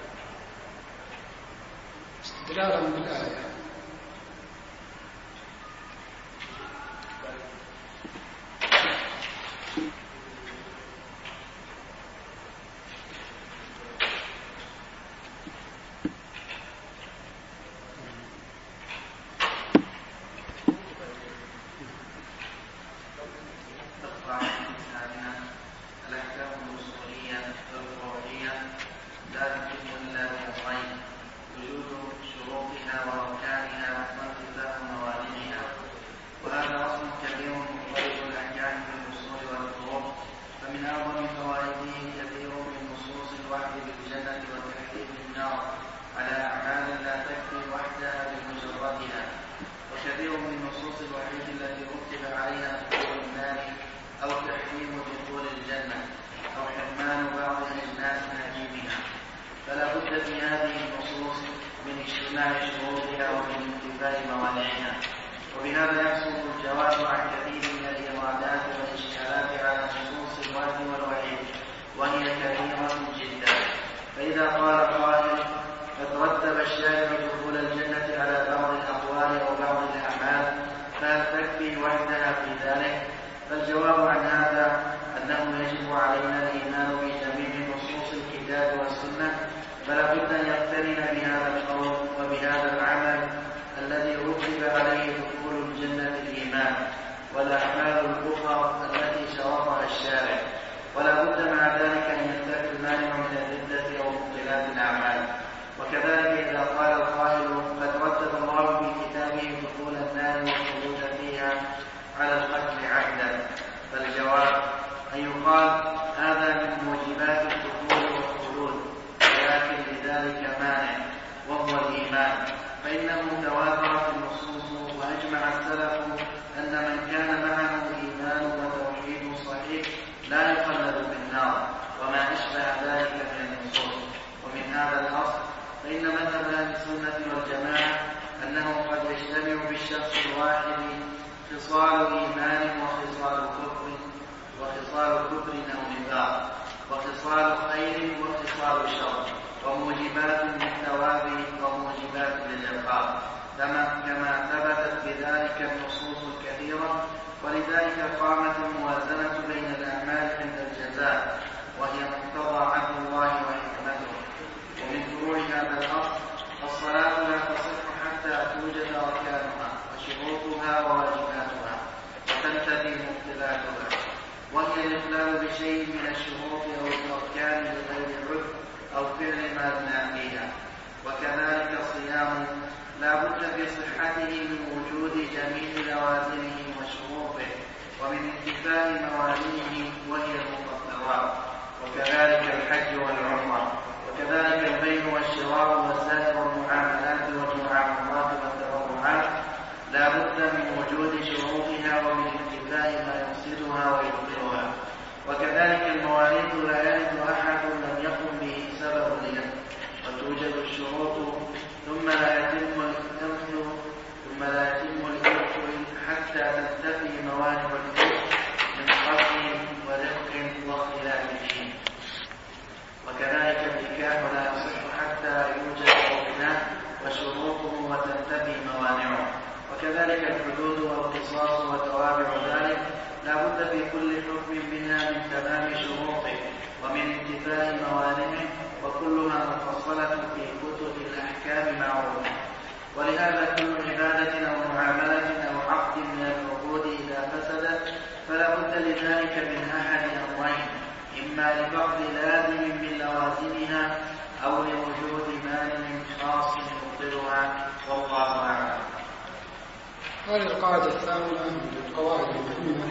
استدلالا بالآية. فالجواب عن هذا أنه يجب علينا الإيمان بجميع نصوص الكتاب والسنة فلا بد أن يقترن بهذا القول وبهذا العمل الذي رتب عليه دخول الجنة الإيمان والأعمال الأخرى التي شرطها الشارع، ولا بد مع ذلك أن ينتفي المانع من الردة أو مبطلات الأعمال. وكذلك إذا قال القائل قد رتب الله في كتابه دخول النار والخلود فيها على القتل عهدا، فالجواب أن يقال هذا من موجبات الدخول والخلود، ولكن لذلك مانع وهو الإيمان، فإنه تواترت النصوص وأجمع السلف أن من كان معه إيمان وتوحيد صحيح لا يخلد في النار وما أشبه ذلك من النصوص. ومن هذا الأصل فإن مذهب أهل السنة والجماعة أنه قد يجتمع بالشخص الواحد خصال إيمان وخصال كفر أو نفاق، وخصال خير وخصال شر، وموجبات للثواب وموجبات للعقاب، كما ثبتت بذلك النصوص الكثيرة. ولذلك قامت الموازنة بين الأعمال عند الجزاء، وهي مقتضى عدل الله وحكمته. ومن فروع هذا الأصل الصلاة لا تصح حتى توجد أركانها وشروطها وواجباتها وتنتهي مبطلاتها، وهي الإخلال بشيء من الشروط أو الأركان لغير عذر أو فعل ما لا فيها. وكذلك الصيام لا بد في صحته من وجود جميع لوازمه وشروطه ومن انتفاء موانعه وهي المفطرات، وكذلك الحج والعمرة، وكذلك البيع والشراء وسائر المعاملات والمعاملات والتبرعات لا بد من وجود شروطها ومن انتفاء ما يفسدها ويبطلها. وكذلك المواريث لا يرث أحد لم يقم به سبب لهم، وتوجد الشروط ثم لا يتم الإرث حتى تنتفي موانع الإرث من قتل ورق واختلاف الدين. وكذلك النكاح لا يصح حتى يوجد ابناء وشروطه وتنتفي موانعه. وكذلك الحدود والقصاص وتوابع ذلك لا بد في كل حكم منها من تمام شروطه ومن انتفاء موانعه، وكلها مفصلة في كتب الأحكام معروفة. ولهذا كل عبادة أو معاملة أو عقد من العقود إذا فسدت فلا بد لذلك من أحد أمرين: إما لفقد لازم من لوازمها أو لوجود مانع خاص يبطلها، والله أعلم. هذه القاعدة الثامنة من القواعد المهمة،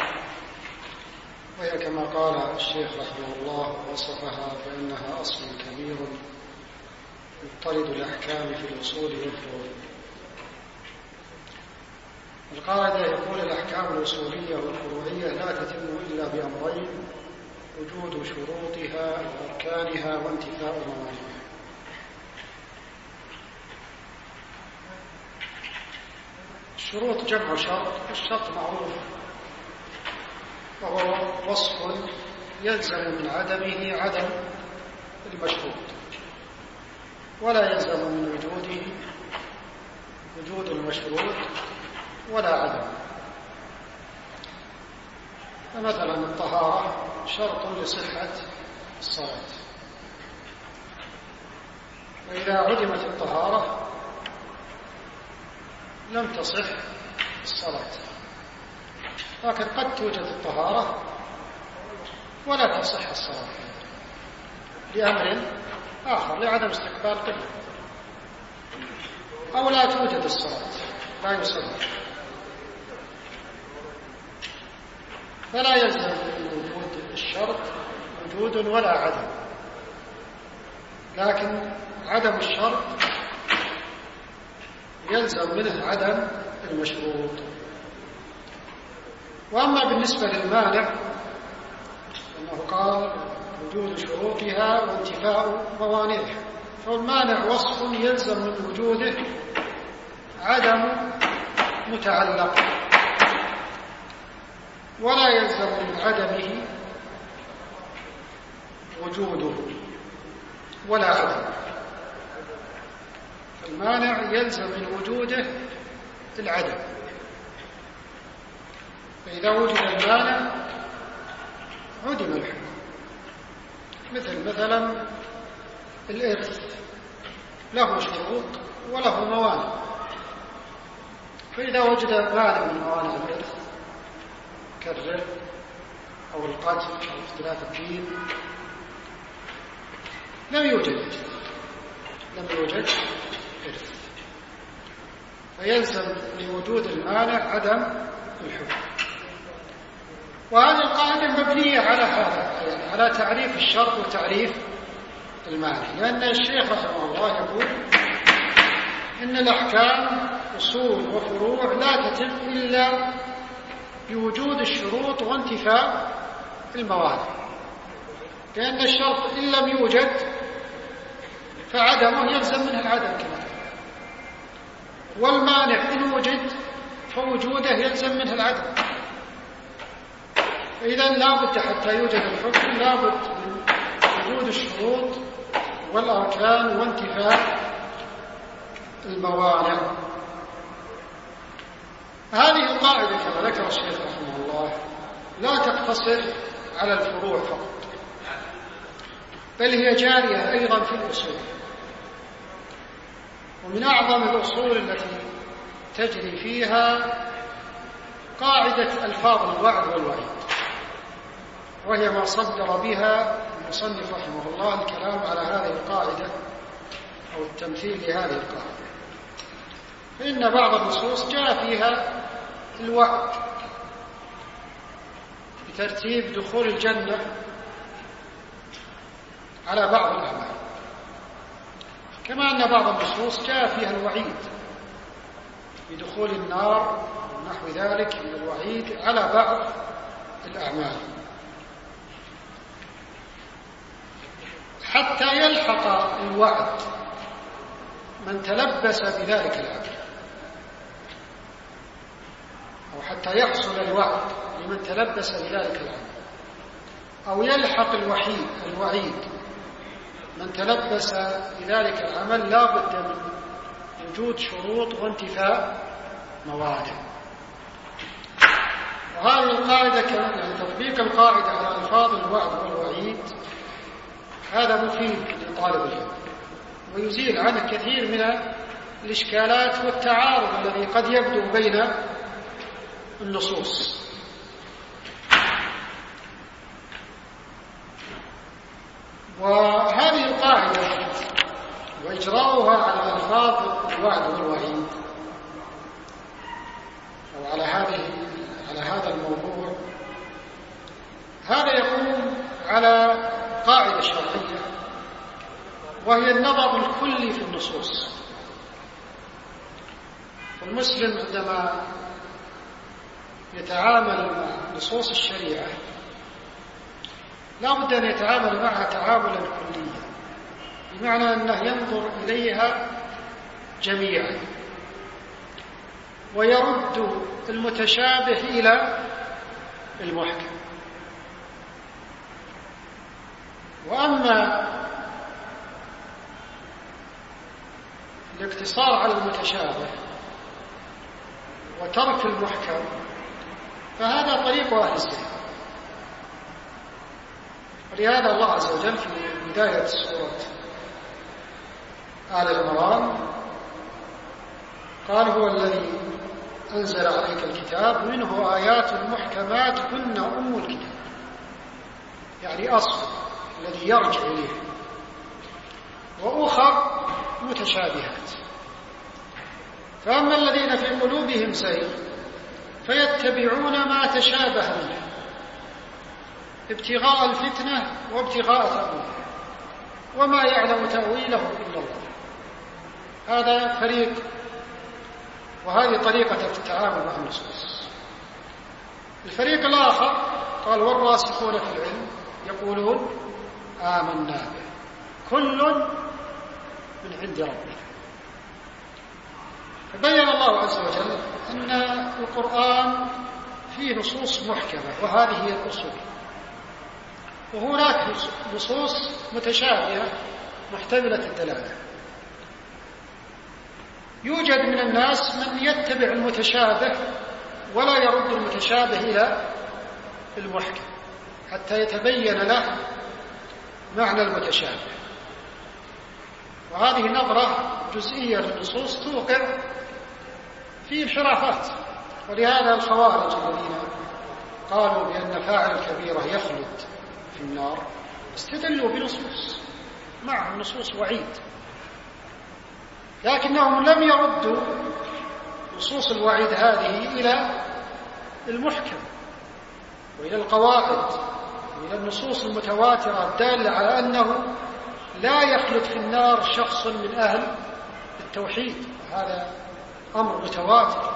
وهي كما قال الشيخ رحمه الله وصفها فإنها أصل كبير يضطرد الأحكام في الأصول والفروع. القاعدة يقول الأحكام الأصولية والفروعية لا تتم إلا بأمرين: وجود شروطها وأركانها وانتفاء موانعها. الشروط جمع شرط، والشرط معروف وهو وصف يلزم من عدمه عدم المشروط، ولا يلزم من وجوده وجود المشروط ولا عدم. فمثلا الطهارة شرط لصحة الصلاة، وإذا عدمت الطهارة لم تصح الصلاة. لكن قد توجد الطهارة ولا تصح الصلاة لأمر آخر، لعدم استقبال قبلة، أو لا توجد الصلاة، لا يصلي. فلا يلزم من وجود الشرط وجود ولا عدم، لكن عدم الشرط يلزم منه عدم المشروط. وأما بالنسبة للمانع أنه قال وجود شروطها وانتفاء موانعها، فالمانع وصف يلزم من وجوده عدم متعلق، ولا يلزم من عدمه وجوده ولا عدم. المانع يلزم من وجوده العدم، فإذا وجد المانع عدم الحكم. مثلا الإرث له شروط وله موانع، فإذا وجد مانع من موانع الإرث كالرق أو القتل أو اختلاف الدين لم يوجد إرث، فيلزم لوجود المانع عدم الحكم. وهذه القاعدة مبنية على هذا، يعني على تعريف الشرط وتعريف المانع، لأن الشيخ رحمه الله يقول إن الأحكام أصول وفروع لا تتم إلا بوجود الشروط وانتفاء الموانع، لأن الشرط إن لم يوجد فعدمه يلزم منه العدم كما، والمانع إن وجد فوجوده يلزم منه العدم. إذا لا بد حتى يوجد الحكم لا بد من وجود الشروط والأركان وانتفاء الموانع. هذه القاعدة كما ذكر الشيخ رحمه الله لا تقتصر على الفروع فقط، بل هي جارية أيضا في الأصول. ومن أعظم الأصول التي تجري فيها قاعدة ألفاظ الوعد والوعيد، وهي ما صدر بها المصنف رحمه الله الكلام على هذه القاعدة أو التمثيل لهذه القاعدة. فإن بعض النصوص جاء فيها الوعد بترتيب دخول الجنة على بعض الأعمال، كما أن بعض النصوص جاء فيها الوعيد بدخول النار ونحو ذلك من الوعيد على بعض الأعمال، حتى يلحق الوعد من تلبس بذلك العمل، أو حتى يحصل الوعد لمن تلبس بذلك العمل، أو يلحق الوعيد من تلبس بذلك العمل، لا بد من وجود شروط وانتفاء موانع. وهذه القاعدة يعني تطبيق القاعدة على ألفاظ الوعد والوعيد هذا مفيد لطالب العلم، ويزيل عنه كثير من الإشكالات والتعارض الذي قد يبدو بين النصوص. وهذه القاعدة وإجراؤها على ألفاظ الوعد والوعيد أو على هذا الموضوع، هذا يقوم على قاعدة شرعية، وهي النظر الكلي في النصوص. فالمسلم عندما يتعامل مع نصوص الشريعة لا بد أن يتعامل معها تعاملا كليا، بمعنى أنه ينظر إليها جميعا ويرد المتشابه إلى المحكم. وأما الاقتصار على المتشابه وترك المحكم فهذا طريق أهل الزيغ. ولهذا الله عز وجل في بداية سورة آل عمران قال: هو الذي أنزل عليك الكتاب منه آيات محكمات هن أم الكتاب، يعني أصل الذي يرجع إليه، وأخر متشابهات. فأما الذين في قلوبهم زيغ فيتبعون ما تشابه منه ابتغاء الفتنة وابتغاء تأويله وما يعلم تأويله إلا الله. هذا فريق، وهذه طريقة التعامل مع النصوص. الفريق الآخر قال: والراسخون في العلم يقولون آمنا به كل من عند ربنا. فبين الله عز وجل أن القرآن فيه نصوص محكمة، وهذه هي الأصول، وهناك نصوص متشابهة محتملة الدلالة. يوجد من الناس من يتبع المتشابه ولا يرد المتشابه إلى المحكم حتى يتبين له معنى المتشابه، وهذه نظرة جزئية للنصوص توقع في انحرافات. ولهذا الخوارج الذين قالوا بأن فاعل الكبيرة يخلد في النار استدلوا بنصوص معهم نصوص وعيد، لكنهم لم يردوا نصوص الوعيد هذه إلى المحكم وإلى القواعد وإلى النصوص المتواترة الدالة على أنه لا يخلد في النار شخص من أهل التوحيد، هذا أمر متواتر.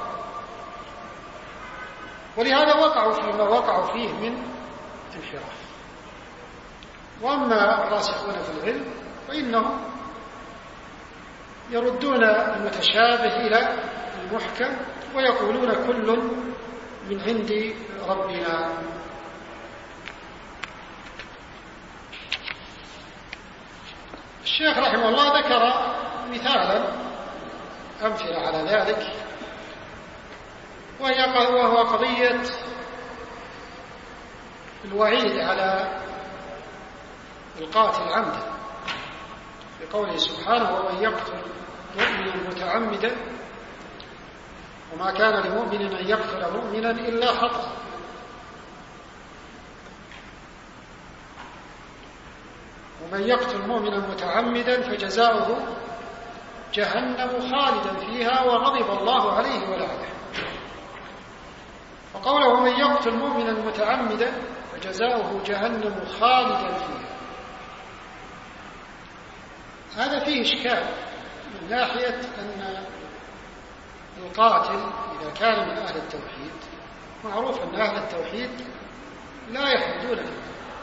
ولهذا وقعوا فيما وقعوا فيه من انحراف. وأما الراسخون في العلم فإنهم يردون المتشابه إلى المحكم ويقولون كل من عند ربنا. الشيخ رحمه الله ذكر مثالا أمثلة على ذلك، وهو قضية الوعيد على القاتل عمدا بقوله سبحانه: ومن يقتل مؤمنا متعمدا وما كان لمؤمن أن يقتل مؤمنا إلا خطأ. ومن يقتل مؤمنا متعمدا فجزاؤه جهنم خالدا فيها وغضب الله عليه ولعنه. وقوله ومن يقتل مؤمنا متعمدا فجزاؤه جهنم خالدا فيها، هذا فيه إشكال من ناحية أن القاتل إذا كان من أهل التوحيد معروف أن أهل التوحيد لا يخلدون فيه،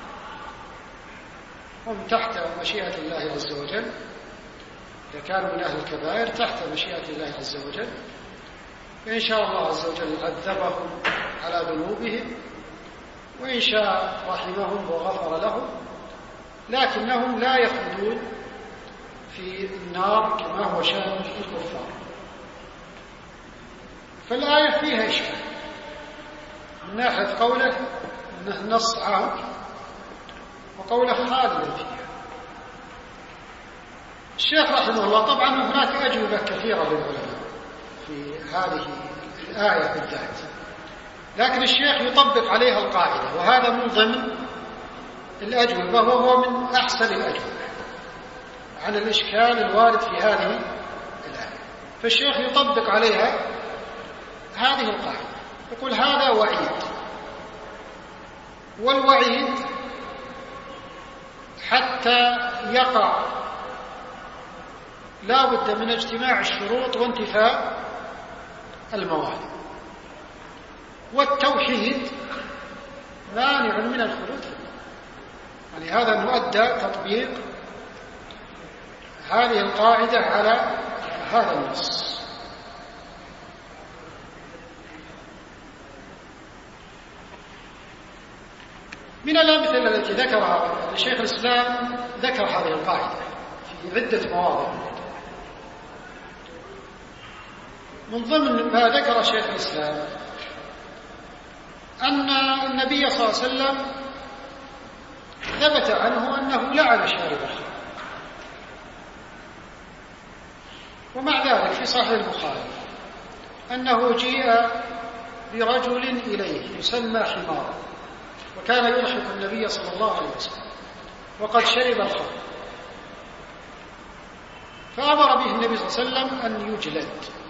هم تحت مشيئة الله عز وجل. إذا كانوا من أهل الكبائر تحت مشيئة الله عز وجل، فإن شاء الله عز وجل عذبهم على ذنوبهم، وإن شاء رحمهم وغفر لهم، لكنهم لا يخلدون في النار كما هو شأن الكفار. فالآية فيها إشكال من ناحية قوله أنه نص عام وقوله خالدا فيها. الشيخ رحمه الله طبعا هناك أجوبة كثيرة للعلماء في هذه الآية بالذات، لكن الشيخ يطبق عليها القاعدة، وهذا من ضمن الأجوبة وهو من أحسن الأجوبة عن الإشكال الوارد في هذه الآية. فالشيخ يطبق عليها هذه القاعدة، يقول هذا وعيد، والوعيد حتى يقع لا بد من اجتماع الشروط وانتفاء الموانع، والتوحيد مانع من الخلود. يعني هذا مؤدى تطبيق هذه القاعدة على هذا النص. من الأمثلة التي ذكرها شيخ الإسلام ذكر هذه القاعدة في عدة مواضع. من ضمن ما ذكر شيخ الإسلام أن النبي صلى الله عليه وسلم ثبت عنه أنه لعن شارب الخمر، ومع ذلك في صحيح البخاري أنه جيء برجل إليه يسمى حمار، وكان يضحك النبي صلى الله عليه وسلم وقد شرب الخمر، فأمر به النبي صلى الله عليه وسلم أن يجلد.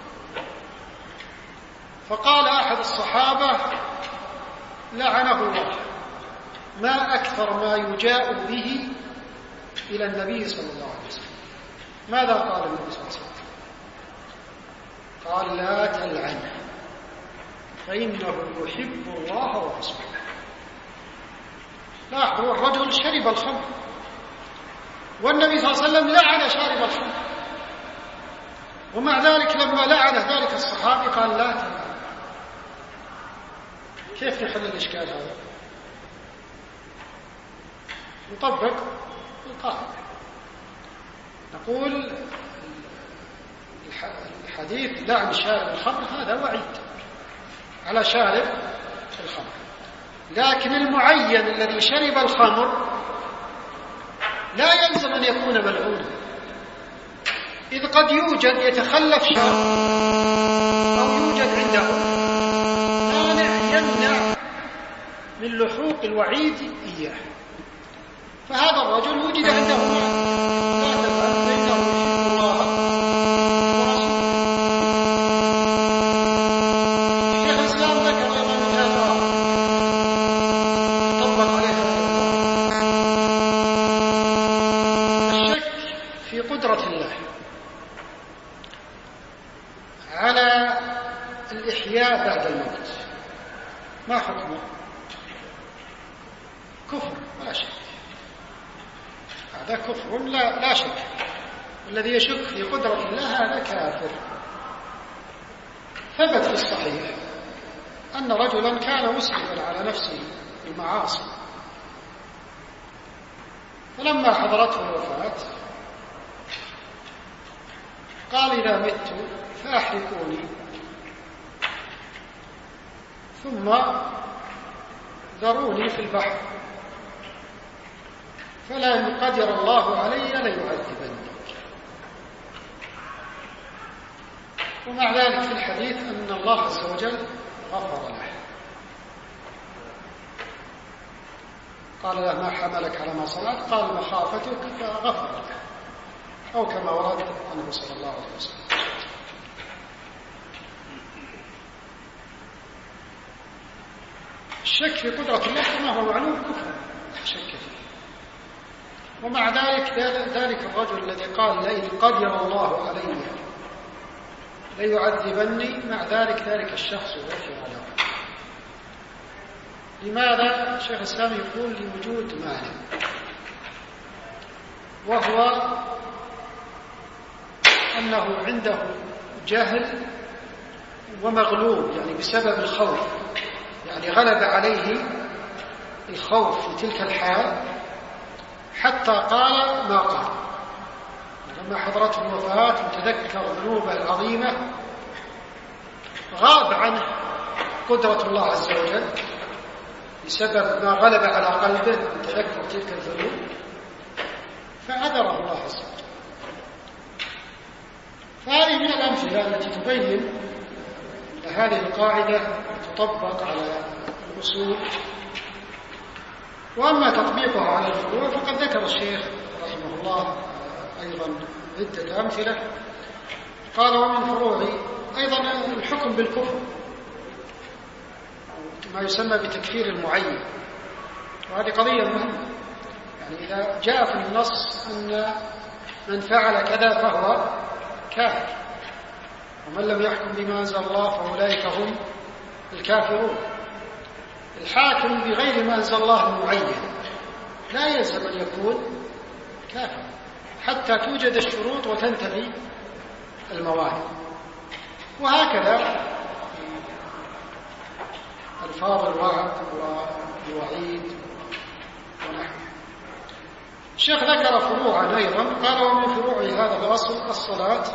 فقال أحد الصحابة لعنه الله، ما أكثر ما يجاء به إلى النبي صلى الله عليه وسلم. ماذا قال النبي صلى الله عليه وسلم؟ قال لا تلعنه فإنه يحب الله ورسوله. لاحظوا الرجل شرب الخمر والنبي صلى الله عليه وسلم لعن شارب الخمر، ومع ذلك لما لعن ذلك الصحابي قال لا تلعنه. كيف يحل الإشكال هذا؟ نطبق القاعدة، نقول الحديث لعن شارب الخمر هذا وعيد على شارب الخمر، لكن المعين الذي شرب الخمر لا يلزم أن يكون ملعونا، إذ قد يوجد يتخلف شر أو يوجد عنده مانع يمنع من لحوق الوعيد إياه، فهذا الرجل وجد عنده لا تفهم بينه وبين الله ورسوله. شيخ الإسلام ذكر أيضا مثال طبق عليها الشك في قدرة الله على الإحياء بعد الموت. ما حكمه؟ كفر ولا شك، هذا كفر لا شك. الذي يشك في قدرة الله هذا كافر. ثبت في الصحيح أن رجلا كان مسرفا على نفسه بالمعاصي، فلما حضرته الوفاة قال إذا مت فأحرقوني ثم ذروني في البحر، فلن قدر الله علي ليعذبني. ومع ذلك في الحديث أن الله عز وجل غفر له، قال له ما حملك على ما صنعت؟ قال مخافتك، فغفر له، أو كما ورد عنه صلى الله عليه وسلم. الشك في قدرة الله كما هو معلوم كفر لا شك فيه. ومع ذلك الرجل الذي قال لئن قدر الله علي ليعذبني، مع ذلك الشخص يغفر له. لماذا؟ شيخ الإسلام يقول لوجود مانع، وهو أنه عنده جهل ومغلوب، يعني بسبب الخوف، يعني غلب عليه الخوف في تلك الحال حتى قال ما قال. لما حضرته الوفاة وتذكر ذنوبه العظيمة غاب عنه قدرة الله عز وجل بسبب ما غلب على قلبه من تذكر تلك الذنوب، فعذره الله عز وجل. فهذه من الأمثلة التي تبين هذه القاعدة تطبق على الأصول. وأما تطبيقها على الفروع فقد ذكر الشيخ رحمه الله أيضا عدة أمثلة. قال ومن فروع أيضا الحكم بالكفر، ما يسمى بتكفير المعين، وهذه قضية مهمة. يعني إذا جاء في النص أن من فعل كذا فهو كافر، ومن لم يحكم بما أنزل الله فأولئك هم الكافرون. الحاكم بغير ما أنزل الله المعين لا يلزم أن يكون كافر حتى توجد الشروط وتنتهي الموانع. وهكذا ألفاظ الوعد والوعيد ونحوه. الشيخ ذكر فروعا أيضا، قال ومن فروع هذا الأصل الصلاة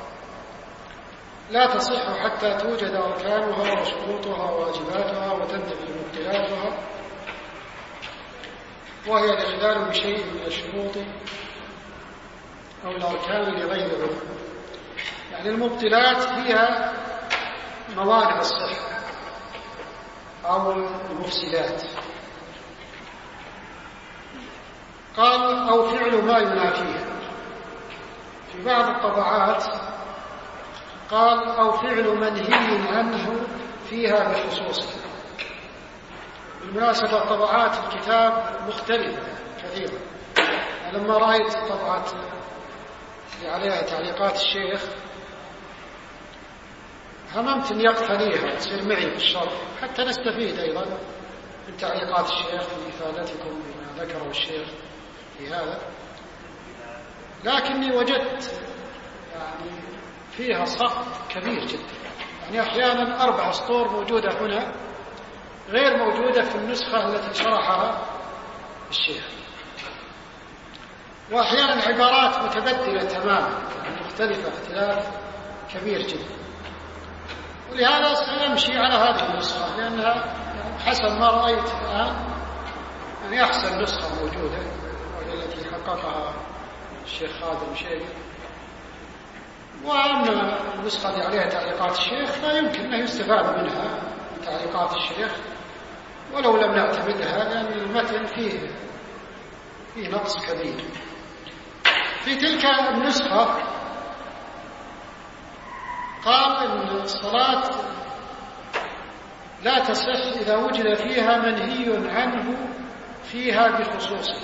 لا تصح حتى توجد أركانها وشروطها وواجباتها وتنتفي مبطلاتها، وهي الإخلال بشيء من الشروط أو الأركان لغير عذر. يعني المبطلات هي موانع الصحة أو المفسدات. قال أو فعل ما ينافيها. في بعض الطبعات قال أو فعل منهي عنه فيها بخصوصه. بالمناسبة طبعات الكتاب مختلفة كثيرا. لما رأيت طبعة عليها تعليقات الشيخ هممت أن يقتنيها تصير معي في الشرح حتى نستفيد أيضا من تعليقات الشيخ في إفادتكم بما ذكره الشيخ في هذا. لكني وجدت يعني فيها سقط كبير جدا. يعني أحيانا 4 سطور موجودة هنا غير موجودة في النسخة التي شرحها الشيخ، وأحيانا عبارات متبدلة تماما مختلفة اختلاف كبير جدا. ولهذا سنمشي على هذه النسخة لأنها حسب ما رأيت الآن يعني أحسن نسخة موجودة، وهي التي حققها الشيخ خادم شيخ. وأما النسخة اللي عليها تعليقات الشيخ لا يمكن أن يستفاد منها تعليقات الشيخ ولو لم نعتمدها، لأن المتن فيه نقص كبير. في تلك النسخة قال إن الصلاة لا تصح إذا وجد فيها منهي عنه فيها بخصوصه.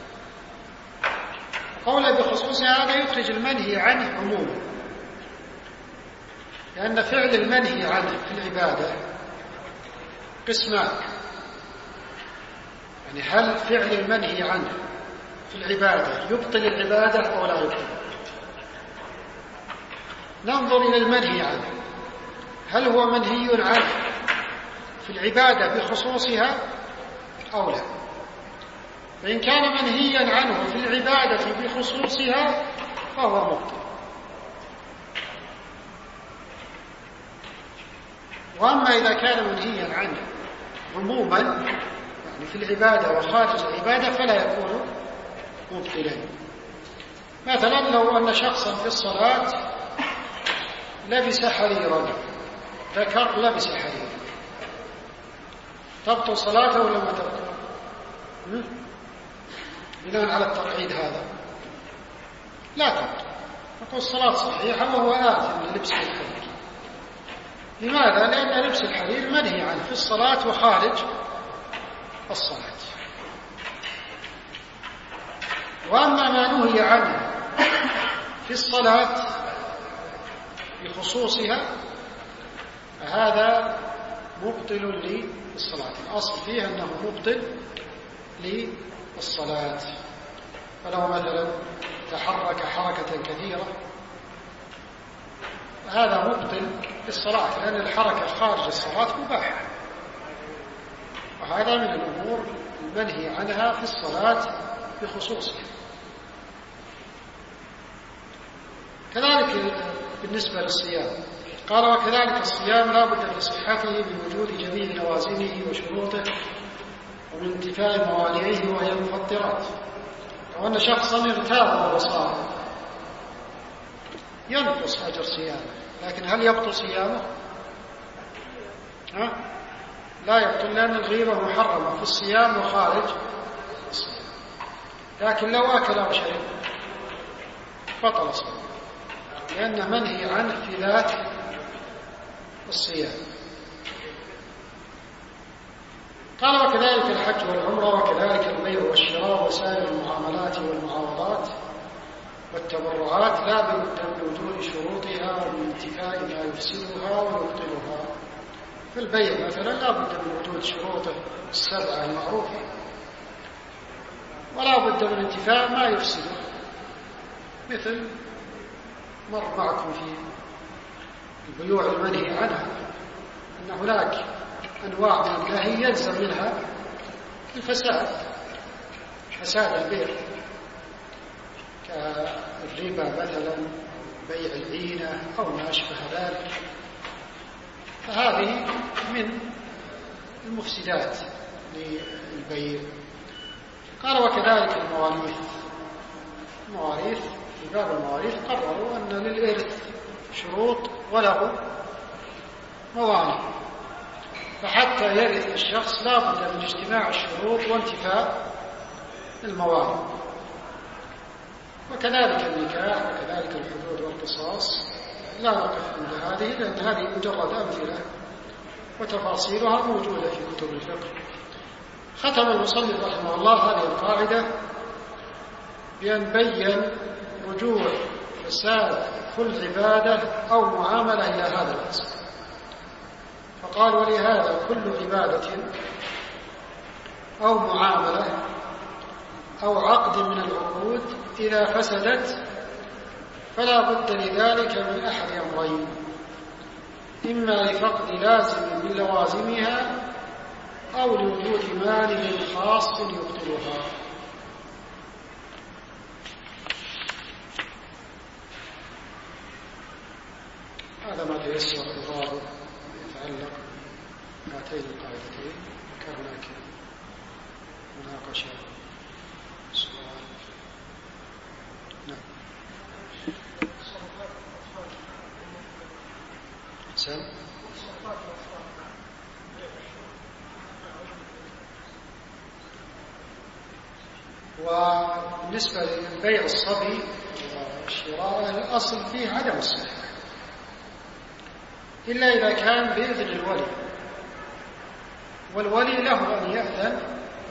قوله بخصوصها هذا يخرج المنهي عنه عموما، لأن فعل المنهي عنه في العبادة قسمان، يعني هل فعل المنهي عنه في العبادة يبطل العبادة أو لا يبطل؟ ننظر إلى المنهي عنه، هل هو منهي عنه في العبادة بخصوصها أو لا؟ فإن كان منهيا عنه في العبادة بخصوصها فهو مبطل. وأما إذا كان منهيا عنه عموما يعني في العبادة وخارج العبادة فلا يكون مبطلا. مثلا لو أن شخصا في الصلاة لبس حريرا، ذكر لبس حريرا، تبطل صلاته ولا ما تبطل؟ بناء على التقعيد هذا لا تبطل، نقول الصلاة صحيحة وهو آثم من لبس الحرير. لماذا؟ لأن لبس الحرير منهي عنه في الصلاة وخارج الصلاة. وأما ما نهي عنه في الصلاة بخصوصها فهذا مبطل للصلاة، الأصل فيه أنه مبطل للصلاة. فلو مثلا تحرك حركة كثيرة هذا مبطل للصلاة، لأن الحركة خارج الصلاة مباحة، وهذا من الأمور المنهي عنها في الصلاة بخصوصها. كذلك بالنسبة للصيام قال وكذلك الصيام لا بد في صحته من وجود جميع لوازمه وشروطه ومن انتفاء موانعه وهي المفطرات. لو أن شخصا ارتاب وصام ينقص أجر صيامه، لكن هل يبطل صيامه؟ لا يبطل، لأن الغيبة محرمة في الصيام وخارج الصيام. لكن لو أكل أو شرب بطل صيامه، لأن منهي عنه في ذات الصيام. قال وكذلك الحج والعمرة وكذلك البيع والشراء وسائر المعاملات والمعاوضات والتبرعات لا بد من وجود شروطها ومن انتفاء ما يفسدها ويبطلها. في البيع مثلا لا بد من وجود شروطه السبعة المعروفة، ولا بد من انتفاء ما يفسده، مثل مر معكم في البيوع المنهي عنها أن هناك أنواع من النهي يلزم منها الفساد، فساد البيع كالربا مثلا، بيع العينة أو ما أشبه ذلك، فهذه من المفسدات للبيع. قال وكذلك المواريث في باب المواريث قرروا أن للإرث شروط وله موانع، فحتى يرث الشخص لا بد من اجتماع الشروط وانتفاء الموانع. وكذلك النكاح وكذلك الحدود والقصاص لا نقف عند هذه، لأن هذه مجرد أمثلة وتفاصيلها موجودة في كتب الفقه. ختم المصنف رحمه الله هذه القاعدة بأن بين رجوع فساد كل عبادة أو معاملة إلى هذا الأصل، فقال ولهذا كل عبادة أو معاملة أو عقد من العقود إذا فسدت فلا بد لذلك من أحد أمرين: إما لفقد لازم من لوازمها أو لوجود مانع خاص يبطلها. هذا ما تيسر الغالب يتعلق بهاتين القاعدتين. ذكرنا مناقشة سؤال. نعم. وبالنسبة لبيع الصبي والشراء الأصل فيه عدم الصحة إلا إذا كان بإذن الولي، والولي له أن يأذن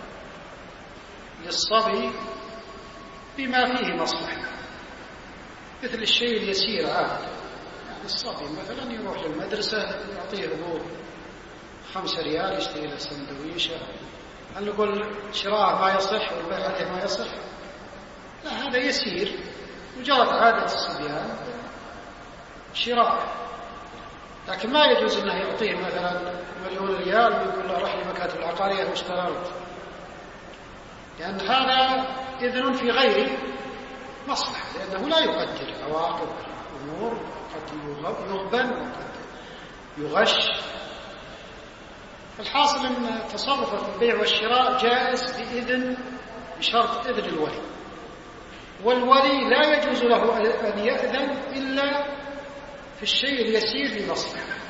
للصبي بما فيه مصلحة، مثل الشيء اليسير عاد. يعني الصبي مثلا يروح للمدرسة يعطيه أبوه 5 ريال يشتري له سندويشة، هل نقول شراءه ما يصح والبيع عليه ما يصح؟ لا، هذا يسير مجرد عادة الصبيان شراء، لكن ما يجوز أنه يعطيه مثلا 1,000,000 ريال ويقول له رح لمكاتب العقارية واشتريت، لأن هذا إذن في غير مصلحة، لأنه لا يقدر عواقب أمور، قد يغبن وقد يغش. الحاصل أن تصرفه في البيع والشراء جائز بشرط إذن الولي، والولي لا يجوز له أن يأذن إلا في الشيء اليسير لمصلحة.